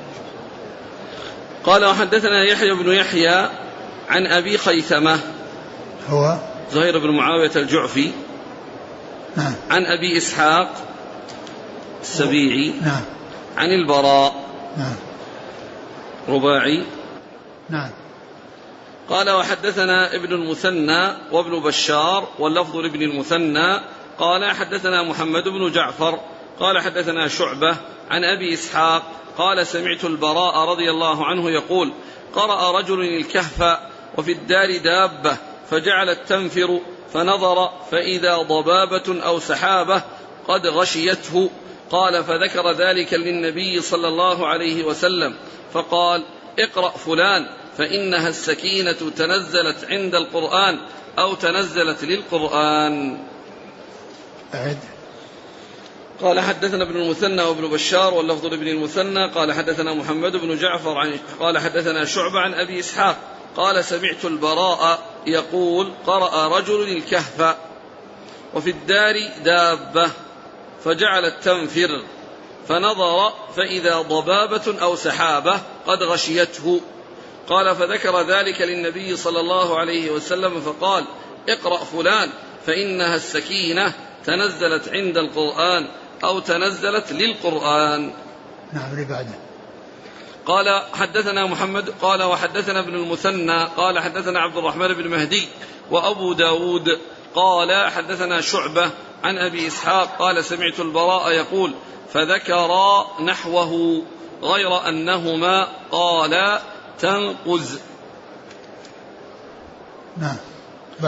قال: وحدثنا يحيى بن يحيى عن أبي خيثمة هو زهير بن معاوية الجعفي. نعم. عن أبي إسحاق السبيعي. نعم. عن البراء. نعم. رباعي. نعم. قال: وحدثنا ابن المثنى وابن بشار، واللفظ لابن المثنى قال: حدثنا محمد بن جعفر قال: حدثنا شعبة عن أبي إسحاق قال: سمعت البراء رضي الله عنه يقول: قرأ رجل الكهف وفي الدار دابة فجعلت تنفر، فنظر فإذا ضبابة أو سحابة قد غشيته. قال: فذكر ذلك للنبي صلى الله عليه وسلم، فقال: اقرأ فلان فإنها السكينة تنزلت عند القرآن أو تنزلت للقرآن. قال: حدثنا ابن المثنى وابن بشار، واللفظ لابن المثنى قال: حدثنا محمد بن جعفر قال: حدثنا شعبة عن أبي إسحاق قال: سمعت البراء يقول: قرأ رجل الكهف وفي الدار دابة فجعلت تنفر، فنظر فإذا ضبابة أو سحابة قد غشيته. قال: فذكر ذلك للنبي صلى الله عليه وسلم، فقال: اقرأ فلان فإنها السكينة تنزلت عند القرآن أو تنزلت للقرآن. نعم. بعده قال: حدثنا محمد قال: وحدثنا ابن المثنى قال: حدثنا عبد الرحمن بن مهدي وأبو داود قال: حدثنا شعبة عن أبي إسحاق قال: سمعت البراء يقول، فذكر نحوه غير أنهما قال تنقز. نعم. بعد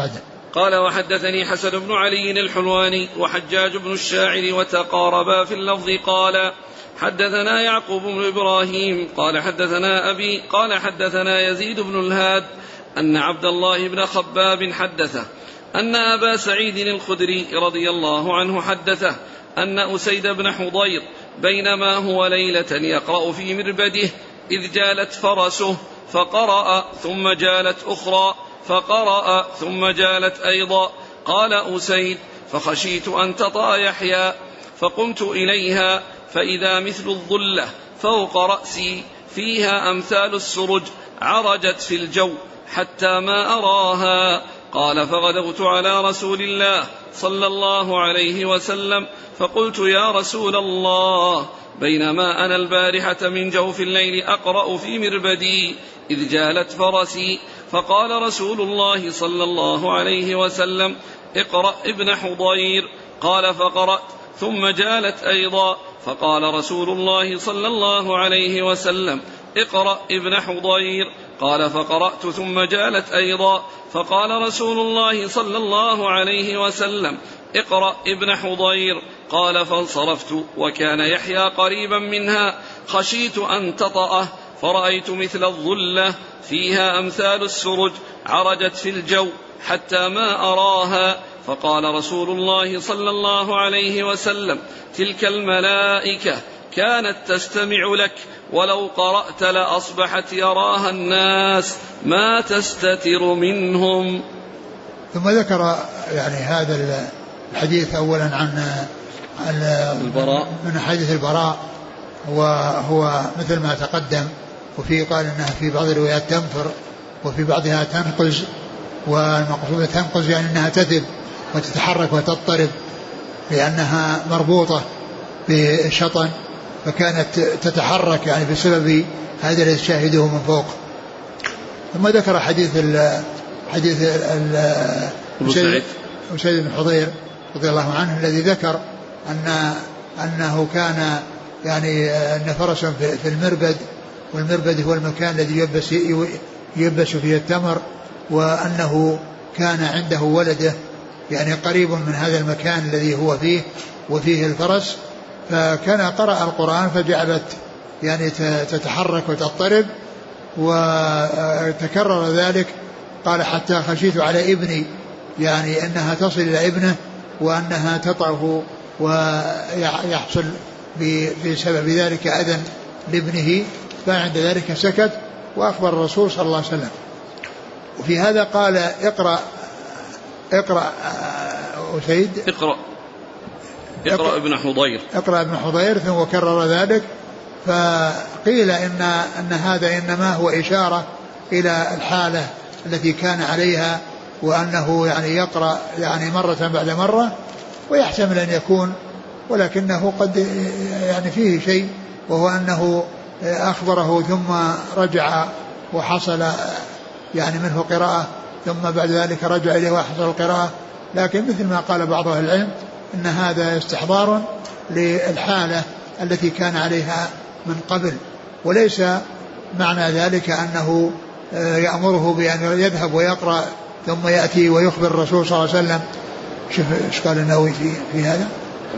قال وحدثني حسن بن علي الحلواني وحجاج بن الشاعر وتقاربا في اللفظ قال حدثنا يعقوب بن إبراهيم قال حدثنا أبي قال حدثنا يزيد بن الهاد أن عبد الله بن خباب حدثه أن أبا سعيد الخدري رضي الله عنه حدثه أن أسيد بن حضير بينما هو ليلة يقرأ في مربده إذ جالت فرسه فقرأ ثم جالت أخرى فقرأ ثم جالت أيضا. قال أسيد فخشيت أن تطأ يحيى فقمت إليها فإذا مثل الظلة فوق رأسي فيها أمثال السرج عرجت في الجو حتى ما أراها. قال فغدوت على رسول الله صلى الله عليه وسلم فقلت يا رسول الله بينما أنا البارحة من جوف الليل أقرأ في مربدي إذ جالت فرسي فقال رسول الله صلى الله عليه وسلم اقرأ ابن حضير. قال فقرأت ثم جالت أيضا فقال رسول الله صلى الله عليه وسلم اقرأ ابن حضير. قال فقرأت ثم جالت أيضا فقال رسول الله صلى الله عليه وسلم اقرأ ابن حضير. قال فانصرفت وكان يحيى قريبا منها خشيت أن تطأه فرأيت مثل الظلة فيها أمثال السرج عرجت في الجو حتى ما أراها. فقال رسول الله صلى الله عليه وسلم تلك الملائكة كانت تستمع لك ولو قرأت لأصبحت يراها الناس ما تستتر منهم. ثم ذكر يعني هذا الحديث أولا عن البراء من حديث البراء وهو مثل ما تقدم وفيه قال أنها في بعض الروايات تنفر وفي بعضها تنقز والمقصود تنقز يعني أنها تذب وتتحرك وتضطرب لأنها مربوطة بشطن فكانت تتحرك يعني بسبب هذا الذي شاهده من فوق. ثم ذكر حديث أسيد بن حضير رضي الله عنه الذي ذكر أنه كان يعني أن فرسا في المربد والمربد هو المكان الذي يلبس فيه التمر وأنه كان عنده ولده يعني قريب من هذا المكان الذي هو فيه وفيه الفرس فكان قرأ القرآن فجعلت يعني تتحرك وتضطرب وتكرر ذلك. قال حتى خشيت على ابني يعني أنها تصل إلى ابنه وأنها تطعه ويحصل بسبب ذلك أذى لابنه فعند ذلك سكت وأخبر الرسول صلى الله عليه وسلم. وفي هذا قال اقرأ أسيد اقرأ ابن حضير اقرأ ابن حضير ثم كرر ذلك. فقيل إن هذا إنما هو إشارة إلى الحالة التي كان عليها وأنه يعني يقرأ يعني مرة بعد مرة ويحتمل أن يكون ولكنه قد يعني فيه شيء وهو أنه أخبره ثم رجع وحصل يعني منه قراءة ثم بعد ذلك رجع إليه وحصل القراءة. لكن مثل ما قال بعض أهل العلم إن هذا استحضار للحالة التي كان عليها من قبل وليس معنى ذلك أنه يأمره بأن يذهب ويقرأ ثم يأتي ويخبر الرسول صلى الله عليه وسلم. شوف إيش قال النووي في هذا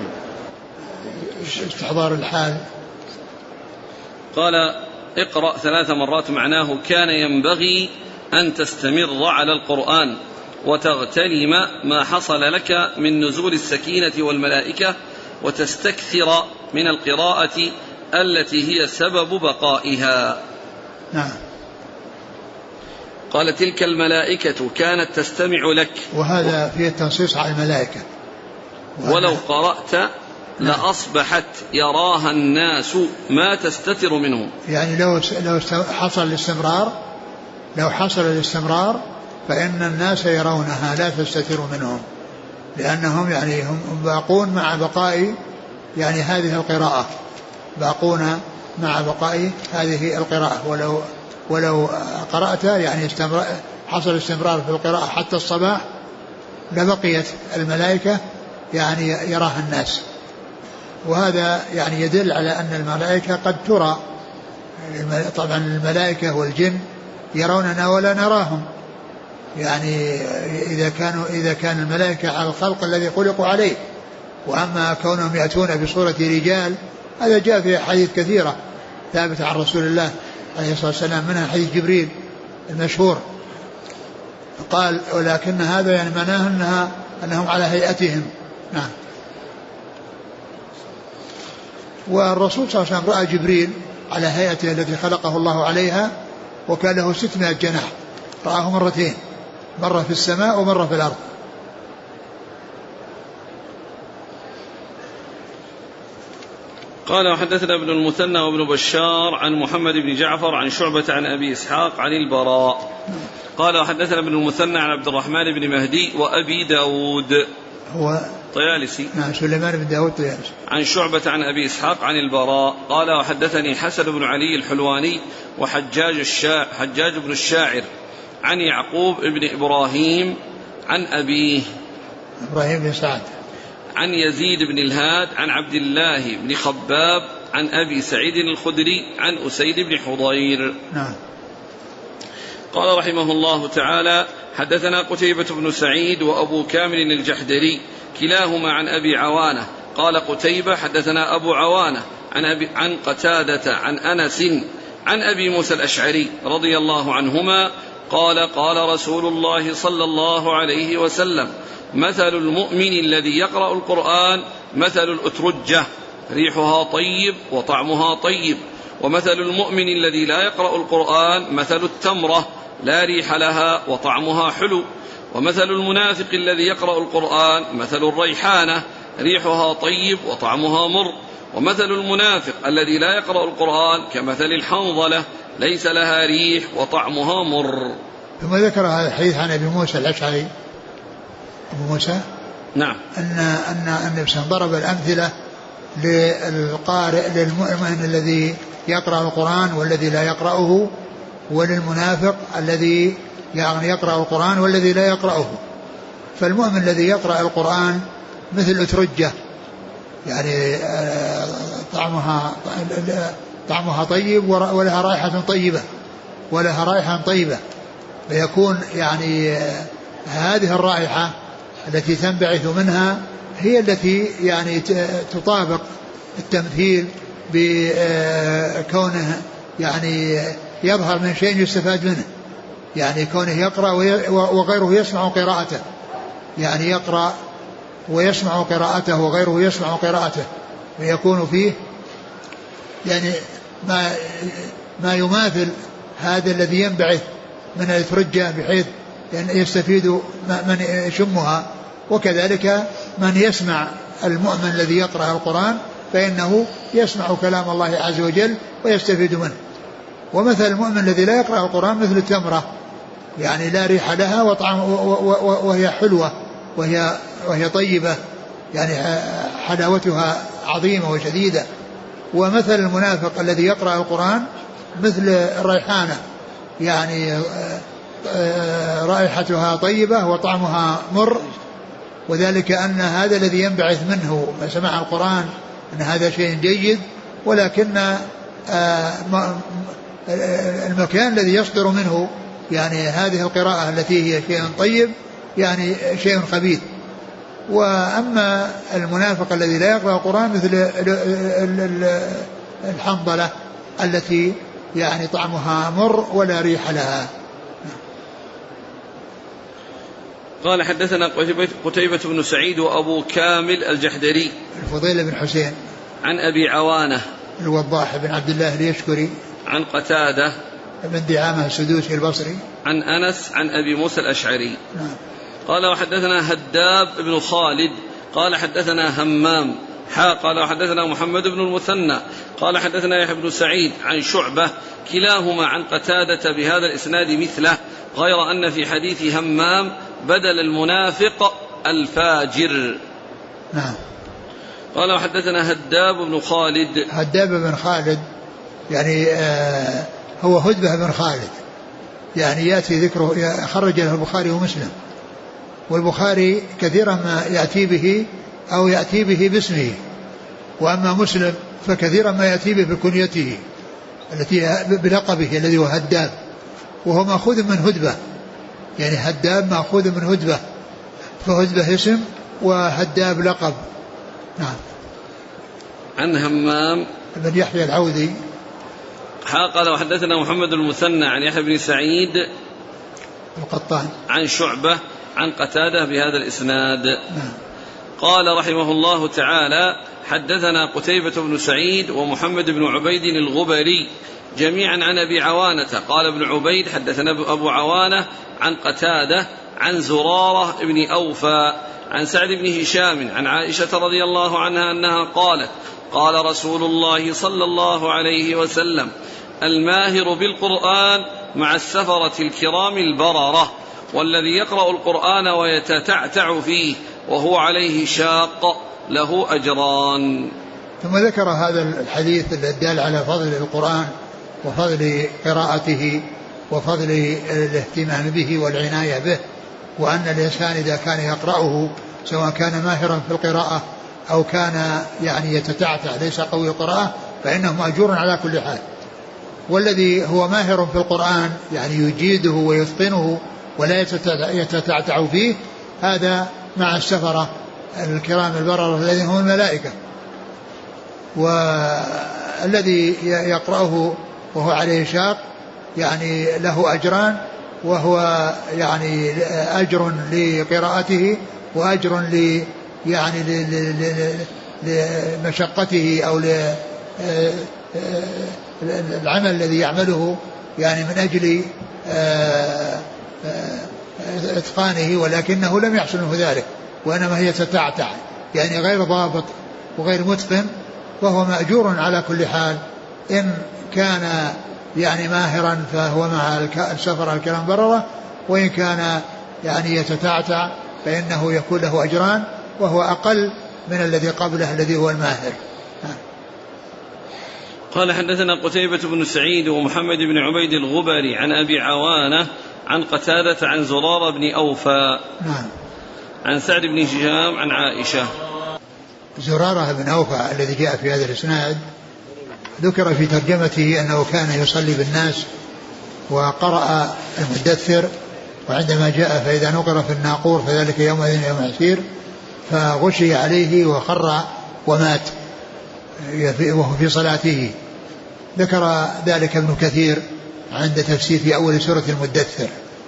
استحضار الحال. قال اقرأ 3 مرات معناه كان ينبغي أن تستمر على القرآن وتغتنم ما حصل لك من نزول السكينة والملائكة وتستكثر من القراءة التي هي سبب بقائها. نعم. قال تلك الملائكة كانت تستمع لك وهذا فيه التنصيص على الملائكة ولو قرأت لأصبحت يراها الناس ما تستتر منهم يعني لو حصل الاستمرار فإن الناس يرونها لا تستتر منهم لأنهم يعني هم باقون مع بقاء يعني هذه القراءة باقون مع بقاء هذه القراءة ولو قرأت يعني حصل استمرار في القراءة حتى الصباح لبقيت الملائكة يعني يراها الناس. وهذا يعني يدل على أن الملائكة قد ترى. طبعا الملائكة والجن يروننا ولا نراهم يعني إذا كان الملائكة على الخلق الذي خلقوا عليه. وأما كونهم يأتون بصورة رجال هذا جاء في حديث كثيرة ثابت عن رسول الله عليه الصلاة والسلام، منها حديث جبريل المشهور. قال ولكن هذا يعني معناه أنهم على هيئتهم. نعم. والرسول صلى الله عليه وسلم رأى جبريل على هيئته التي خلقه الله عليها، وكان له 600 جناح، رآه مرتين، مرة في السماء ومرة في الأرض. قال وحدثنا ابن المثنى وابن بشار عن محمد بن جعفر عن شعبة عن أبي إسحاق عن البراء. قال وحدثنا ابن المثنى عن عبد الرحمن بن مهدي وأبي داود هو طيالسي. نعم سليمان بن داود طيالسي. عن شعبة عن أبي إسحاق عن البراء قال وحدثني حسن بن علي الحلواني حجاج بن الشاعر عن يعقوب بن إبراهيم عن أبيه إبراهيم بن سعد عن يزيد بن الهاد عن عبد الله بن خباب عن أبي سعيد الخدري عن أسيد بن حضير. نعم. قال رحمه الله تعالى حدثنا قتيبة بن سعيد وأبو كامل الجحدري كلاهما عن أبي عوانة. قال قتيبة حدثنا أبو عوانة عن قتادة عن أنس عن أبي موسى الأشعري رضي الله عنهما قال قال رسول الله صلى الله عليه وسلم مثل المؤمن الذي يقرأ القرآن مثل الأترجة ريحها طيب وطعمها طيب، ومثل المؤمن الذي لا يقرأ القرآن مثل التمرة لا ريح لها وطعمها حلو، ومثل المنافق الذي يقرأ القرآن مثل الريحانة ريحها طيب وطعمها مر، ومثل المنافق الذي لا يقرأ القرآن كمثل الحنظلة ليس لها ريح وطعمها مر. ثم ذكر هذا الحديث عن أبي موسى الأشعري أبو موسى نعم أن النبي ضرب الأمثلة للقارئ للمؤمن الذي يقرأ القرآن والذي لا يقرأه، وللمنافق الذي يعني يقرأ القرآن والذي لا يقرأه. فالمؤمن الذي يقرأ القرآن مثل أترجة يعني طعمها طيب ولها رائحة طيبة فيكون يعني هذه الرائحة التي تنبعث منها هي التي يعني تطابق التمثيل بكونه يعني يظهر من شيء يستفاد منه، يعني كونه يقرأ وغيره يسمع قراءته، يعني يقرأ ويسمع قراءته وغيره يسمع قراءته، ويكون فيه يعني ما يماثل هذا الذي ينبعث من الأترجة بحيث يستفيد من يشمها، وكذلك من يسمع المؤمن الذي يقرأ القرآن فإنه يسمع كلام الله عز وجل ويستفيد منه. ومثل المؤمن الذي لا يقرأ القرآن مثل التمرة يعني لا ريح لها وهي حلوة وهي طيبة يعني حلاوتها عظيمة وشديدة. ومثل المنافق الذي يقرأ القرآن مثل الريحانة يعني رائحتها طيبة وطعمها مر، وذلك أن هذا الذي ينبعث منه ما سمع القرآن أن هذا شيء جيد، ولكن المكان الذي يصدر منه يعني هذه القراءة التي هي شيء طيب يعني شيء خبيث. وأما المنافق الذي لا يقرأ القرآن مثل الحنظلة التي يعني طعمها مر ولا ريح لها. قال حدثنا قتيبة بن سعيد وأبو كامل الجحدري الفضيل بن حسين عن أبي عوانة الوضاح بن عبد الله اليشكري عن قتادة بن دعامة السدوسي البصري عن أنس عن أبي موسى الأشعري. نعم. قال وحدثنا هداب بن خالد قال حدثنا همام قال وحدثنا محمد بن المثنى قال حدثنا يحيى بن سعيد عن شعبة كلاهما عن قتادة بهذا الإسناد مثله، غير أن في حديث همام بدل المنافق الفاجر. نعم. قال وحدثنا هداب بن خالد يعني هو هدبة بن خالد يعني يأتي ذكره خرج له البخاري ومسلم، والبخاري كثيرا ما يأتي به أو يأتي به باسمه، وأما مسلم فكثيرا ما يأتي به بكنيته التي بلقبه الذي هو هداب، وهو مأخوذ من هدبة يعني هداب مأخوذ من هدبة، فهدبة اسم وهداب لقب. نعم. عن همام بن يحيى العوذي قال وحدثنا محمد المثنى عن يحيى بن سعيد القطان عن شعبة عن قتادة بهذا الإسناد. نعم. قال رحمه الله تعالى حدثنا قتيبة بن سعيد ومحمد بن عبيد الغبري جميعا عن أبي عوانة. قال ابن عبيد حدثنا أبو عوانة عن قتادة عن زرارة بن أوفى عن سعد بن هشام عن عائشة رضي الله عنها أنها قالت قال رسول الله صلى الله عليه وسلم الماهر بالقرآن مع السفرة الكرام البررة والذي يقرأ القرآن ويتتعتع فيه وهو عليه شاق له أجران. ثم ذكر هذا الحديث الدال على فضل القرآن وفضل قراءته وفضل الاهتمام به والعناية به، وأن الإنسان إذا كان يقرأه سواء كان ماهرا في القراءة أو كان يعني يتتعتع ليس قوي القراءة فإنه مأجور على كل حال. والذي هو ماهر في القرآن يعني يجيده ويتقنه ولا يتتعتع فيه هذا مع السفرة الكرام البررة الذين هم الملائكة. والذي يقرأه وهو عليه شاق يعني له أجران، وهو يعني أجر لقراءته وأجر يعني لمشقته أو العمل الذي يعمله يعني من أجل إتقانه، ولكنه لم يحصل منه ذلك وإنما هي تتعتع يعني غير ضابط وغير متقن، وهو مأجور على كل حال. إن كان يعني ماهرا فهو مع السفر الكرام بررة، وإن كان يعني يتتعتع فإنه يكون له أجران وهو أقل من الذي قبله الذي هو الماهر. قال حدثنا قتيبة بن سعيد ومحمد بن عبيد الغبري عن أبي عوانة عن قتادة عن زرارة بن أوفى نعم. عن سعد بن هشام عن عائشة. زرارة بن أوفى الذي جاء في هذا الإسناد ذكر في ترجمته أنه كان يصلي بالناس وقرأ المدثر، وعندما جاء فإذا نقر في الناقور فذلك يومئذ يوم عسير، فغشي عليه وخر ومات وهو في صلاته. ذكر ذلك ابن كثير عند تفسير في أول سورة المدثر.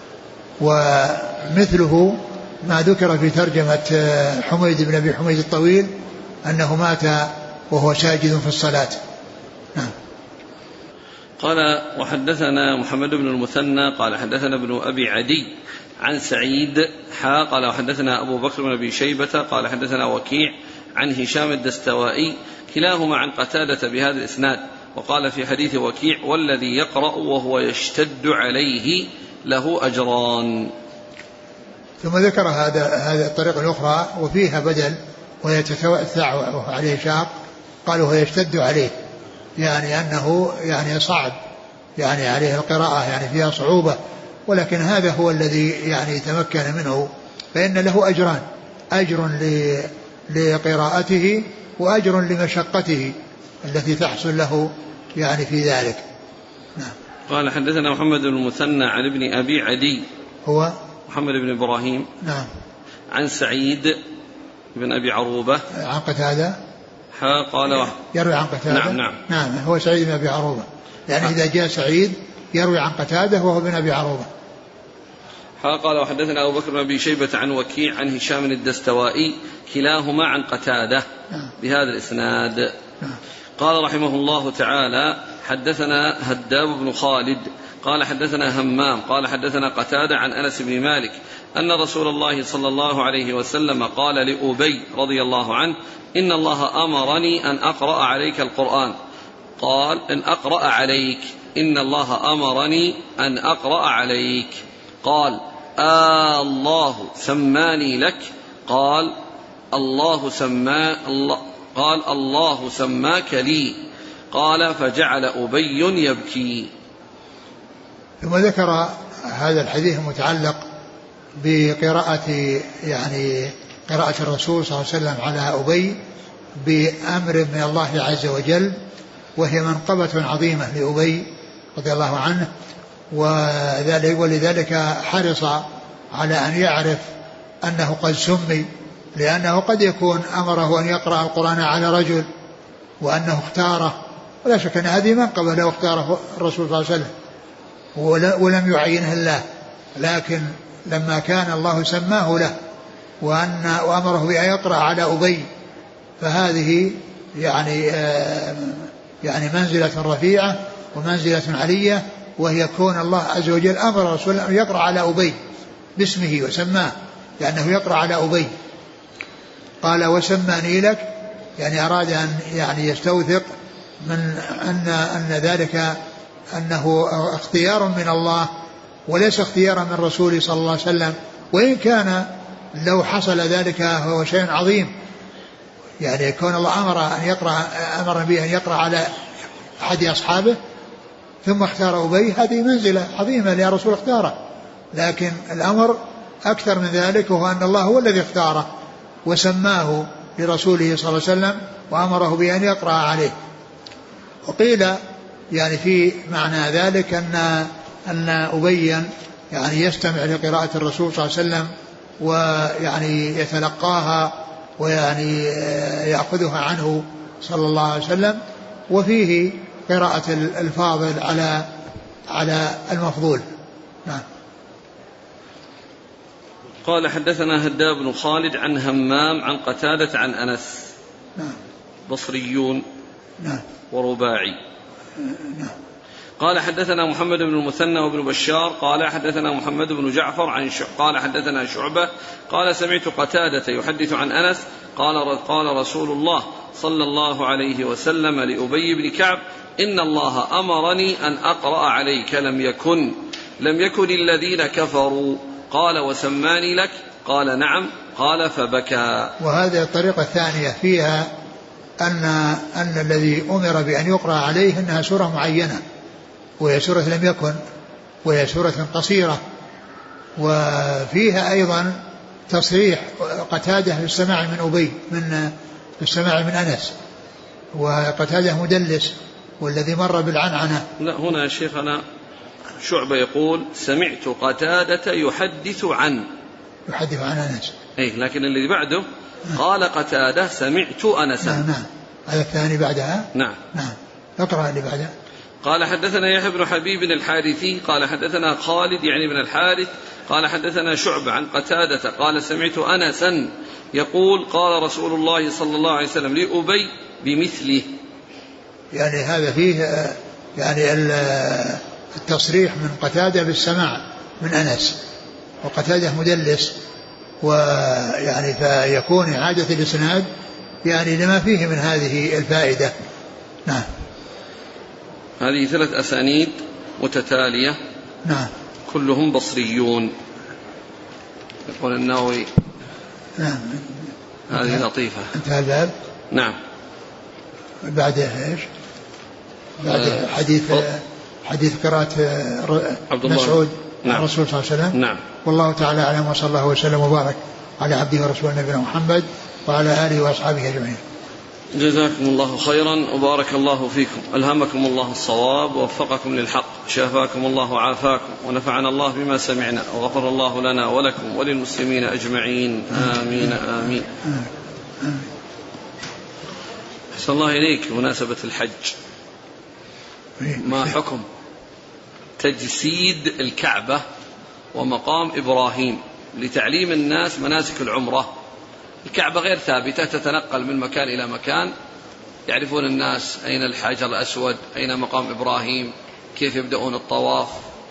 ومثله ما ذكر في ترجمة حميد بن أبي حميد الطويل أنه مات وهو ساجد في الصلاة. نعم. قال وحدثنا محمد بن المثنى قال حدثنا ابن أبي عدي عن سعيد قال وحدثنا أبو بكر بن أبي شيبة قال حدثنا وكيع عن هشام الدستوائي كلاهما عن قتادة بهذا الإسناد. وقال في حديث وكيع والذي يقرأ وهو يشتد عليه له أجران. ثم ذكر هذا الطريقة الأخرى وفيها بدل ويتتوسع عليه شاق، قالوا هو يشتد عليه يعني أنه يعني صعب يعني عليه القراءة يعني فيها صعوبة، ولكن هذا هو الذي يعني تمكن منه، فإن له أجران، أجر لقراءته وأجر لمشقته التي تحصل له يعني في ذلك. نعم. قال حدثنا محمد بن المثنى عن ابن أبي عدي هو محمد بن إبراهيم نعم عن سعيد بن أبي عروبة عن قتادة قال يروي عن قتادة. نعم هو سعيد بن أبي عروبة، يعني إذا جاء سعيد يروي عن قتادة وهو بن أبي عروبة. قال وحدثنا أبو بكر بن أبي شيبة عن وكيع عن هشام الدستوائي كلاهما عن قتادة بهذا الإسناد. قال رحمه الله تعالى حدثنا هداب بن خالد قال حدثنا همام قال حدثنا قتادة عن أنس بن مالك أن رسول الله صلى الله عليه وسلم قال لأبي رضي الله عنه إن الله أمرني أن أقرأ عليك القرآن. قال أن أقرأ عليك، إن الله أمرني أن أقرأ عليك. قال الله سماني لك؟ قال الله سماك لي. قال فجعل أبي يبكي. ثم ذكر هذا الحديث المتعلق بقراءة يعني قراءة الرسول صلى الله عليه وسلم على أبي بأمر من الله عز وجل، وهي منقبة عظيمة لأبي رضي الله عنه، ولذلك حرص على أن يعرف أنه قد سمي، لأنه قد يكون أمره أن يقرأ القرآن على رجل وأنه اختاره، ولا شك أن هذه منقبة لو اختاره الرسول صلى الله عليه وسلم ولم يعينه الله، لكن لما كان الله سماه له وأمره بأن يقرأ على أبي، فهذه يعني منزلة رفيعة ومنزلة علية، وهي كون الله عز وجل أمر رسول أن يقرأ على أبي باسمه وسماه، لأنه يقرأ على أبي. قال وسماني لك، يعني أراد أن يعني يستوثق من أن ذلك أنه اختيار من الله وليس اختيارا من رسوله صلى الله عليه وسلم، وإن كان لو حصل ذلك هو شيء عظيم، يعني كون الله أمر به أن يقرأ على أحد أصحابه ثم اختار أبي، هذه منزلة عظيمة يا رسول اختاره، لكن الأمر أكثر من ذلك، وهو أن الله هو الذي اختاره وسماه لرسوله صلى الله عليه وسلم وأمره بأن يقرأ عليه. وقيل يعني في معنى ذلك أن أبيا يعني يستمع لقراءة الرسول صلى الله عليه وسلم ويعني يتلقاها ويعني يأخذها عنه صلى الله عليه وسلم، وفيه قراءة الفاضل على المفضول. نعم. قال حدثنا هداب بن خالد عن همام عن قتادة عن أنس. نعم. بصريون. نعم. ورباعي. نعم. قال حدثنا محمد بن المثنى وابن بشار قال حدثنا محمد بن جعفر قال حدثنا شعبة قال سمعت قتادة يحدث عن أنس قال رسول الله صلى الله عليه وسلم لأبي بن كعب إن الله أمرني أن أقرأ عليك لم يكن الذين كفروا، قال وسماني لك، قال نعم، قال فبكى. وهذه الطريقة الثانية فيها أن الذي أمر بأن يقرأ عليه أنها سورة معينة، وهي سورة لم يكن، وهي سورة قصيرة، وفيها أيضا تصريح قتادة في السماع من أبي في السماع من أنس، وقتادة مدلس والذي مر بالعنعنة. لا هنا يا شيخنا شعبة يقول سمعت قتادة يحدث عن أنس، لكن الذي بعده قال قتادة سمعت أنسا. نعم. هذا الثاني بعدها. نعم. اقرأ اللي بعدها. قال حدثنا يحيى بن حبيب الحارثي قال حدثنا خالد يعني بن الحارث قال حدثنا شعبة عن قتادة قال سمعت أنسا يقول قال رسول الله صلى الله عليه وسلم لأبي بمثله. يعني هذا فيه يعني التصريح من قتادة بالسماع من أنس، وقتادة مدلس، ويعني فيكون إعادة الإسناد يعني لما فيه من هذه الفائدة. نعم. هذه 3 أسانيد متتالية. نعم. كلهم بصريون. يقول النووي. نعم. هذه لطيفة. انتهى الباب. نعم. بعد ايش؟ بعد حديث قراءة مسعود عن الرسول صلى الله عليه وسلم. نعم. والله تعالى أعلم، وصلى الله وسلم وبارك على عبده ورسوله نبينا محمد وعلى آله وأصحابه أجمعين. جزاكم الله خيرا وبارك الله فيكم، ألهمكم الله الصواب ووفقكم للحق، شافاكم الله وعافاكم، ونفعنا الله بما سمعنا، وغفر الله لنا ولكم وللمسلمين أجمعين، آمين آمين. أحسن الله إليك. مناسبة الحج، ما حكم تجسيد الكعبة ومقام إبراهيم لتعليم الناس مناسك العمرة؟ الكعبة غير ثابتة، تتنقل من مكان إلى مكان، يعرفون الناس أين الحجر الأسود، أين مقام إبراهيم، كيف يبدأون الطواف.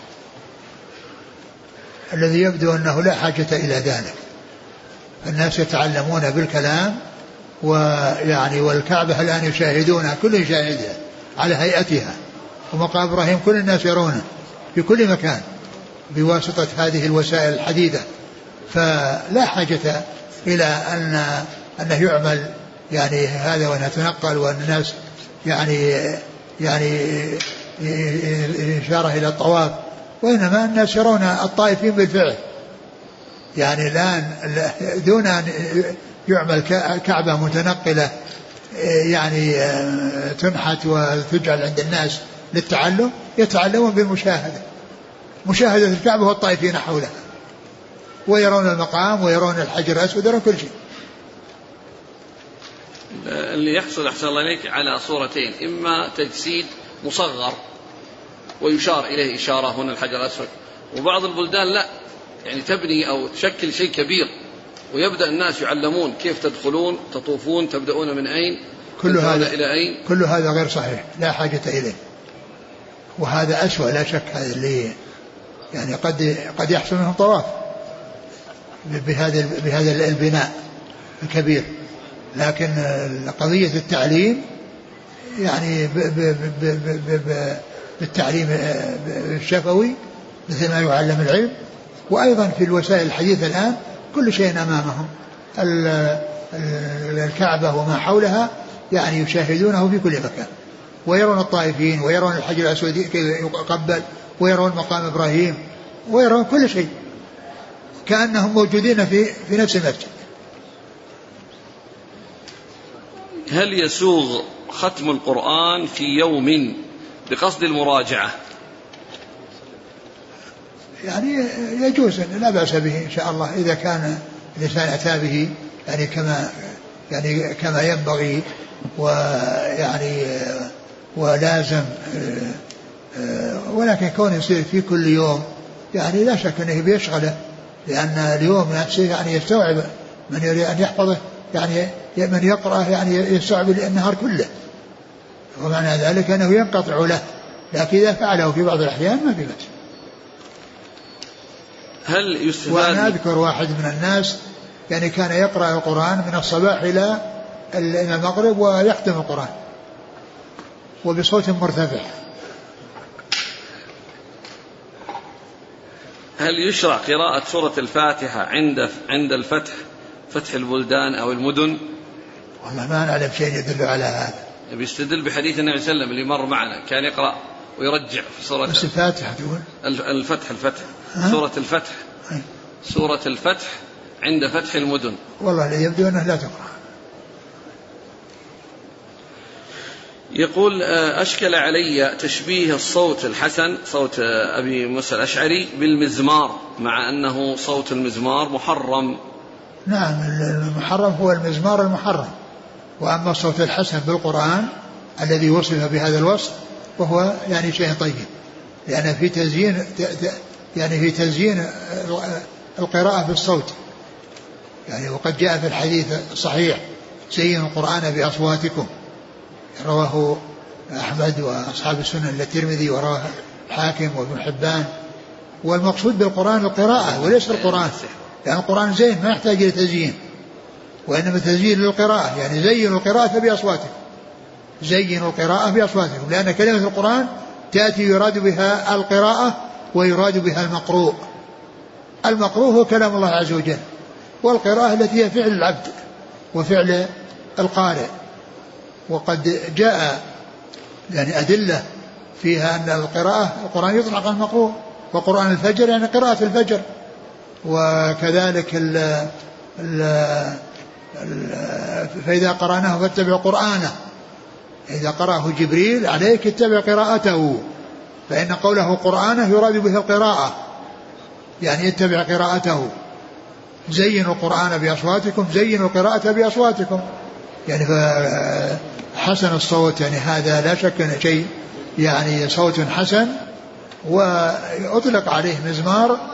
الذي يبدو أنه لا حاجة إلى ذلك، الناس يتعلمون بالكلام، ويعني والكعبة الآن يشاهدونها، كل يشاهدها على هيئتها، ومقام إبراهيم كل الناس يرونه في كل مكان بواسطة هذه الوسائل الحديثة، فلا حاجة إلى أنه يعمل يعني هذا وأنها تنقل وأن الناس يعني إشارة إلى الطواف، وإنما الناس يرون الطائفين بالفعل. يعني الآن دون أن يعمل كعبة متنقلة يعني تنحت وتجعل عند الناس للتعلم، يتعلمون بالمشاهدة، مشاهدة الكعبة والطائفين حولها، ويرون المقام ويرون الحجر الأسود ويرون كل شيء. اللي يحصل أحسن الله عليك على صورتين، إما تجسيد مصغر ويشار إليه إشارة هنا الحجر الأسود، وبعض البلدان لا، يعني تبني أو تشكل شيء كبير ويبدأ الناس يعلمون كيف تدخلون تطوفون تبدأون من أين كل هذا إلى أين. كل هذا غير صحيح لا حاجة إليه، وهذا أسوأ لا شك. هذا اللي يعني قد يحصل منهم طواف بهذا البناء الكبير، لكن قضية التعليم يعني بالتعليم الشفوي مثل ما يعلم العلم، وأيضا في الوسائل الحديثة الآن كل شيء أمامهم، الكعبة وما حولها يعني يشاهدونه في كل مكان، ويرون الطائفين ويرون الحجر الأسود يقبل ويرون مقام إبراهيم ويرون كل شيء كأنهم موجودين في نفس المسجد. هل يسوغ ختم القرآن في يوم بقصد المراجعة؟ يعني يجوز، لا بأس به إن شاء الله إذا كان الإنسان أتى به يعني كما ينبغي، ويعني ولازم، ولكن كون يصير في كل يوم يعني لا شك أنه بيشغله، لأن اليوم نفسه يعني يستوعب من يريد أن يحفظه، يعني من يقرأ يعني يستوعب النهار كله، ومعنى ذلك أنه ينقطع له، لكن إذا فعله في بعض الأحيان ما في بأس. هل يستفاد؟ وأنا أذكر واحد من الناس يعني كان يقرأ القرآن من الصباح إلى المغرب ويختم القرآن وبصوت مرتفع. هل يشرع قراءة سورة الفاتحة عند الفتح، فتح البلدان أو المدن؟ والله ما نعلم شيء يدل على هذا. بيستدل بحديث النبي صلى الله عليه وسلم اللي مر معنا، كان يقرأ ويرجع في سورة الفاتحة تقول الفتح سورة الفتح، سورة الفتح عند فتح المدن. والله لا يبدو أنه لا تقرأ. يقول أشكل علي تشبيه الصوت الحسن صوت أبي موسى الأشعري بالمزمار، مع أنه صوت المزمار محرم. نعم المحرم هو المزمار المحرم، وأما الصوت الحسن بالقرآن الذي وصف بهذا الوصف وهو يعني شيء طيب، لأن في تزيين يعني في تزيين القراءة بالصوت يعني. وقد جاء في الحديث الصحيح زينوا القرآن بأصواتكم، رواه أحمد وأصحاب السنن الترمذي ورواه حاكم وابن حبان. والمقصود بالقرآن القراءة وليس القرآن، لأن القرآن زين ما يحتاج إلى تزيين، وإنما تزيين للقراءة، يعني زينوا القراءة بأصواتكم، زينوا القراءة بأصواتكم، لأن كلمة القرآن تأتي يراد بها القراءة ويراد بها المقروء. المقروء هو كلام الله عز وجل، والقراءة التي هي فعل العبد وفعل القارئ. وقد جاء يعني أدلة فيها أن القرآن يطلق على المقروء، وقرآن الفجر يعني قراءة الفجر، وكذلك فإذا قرأناه فاتبع قرآنه، إذا قرأه جبريل عليك اتبع قراءته، فإن قوله قرآنه يراد به القراءة، يعني اتبع قراءته. زينوا القرآن بأصواتكم، زينوا القراءة بأصواتكم، يعني حسن الصوت يعني هذا لا شك أن شيء يعني صوت حسن، وأطلق عليه مزمار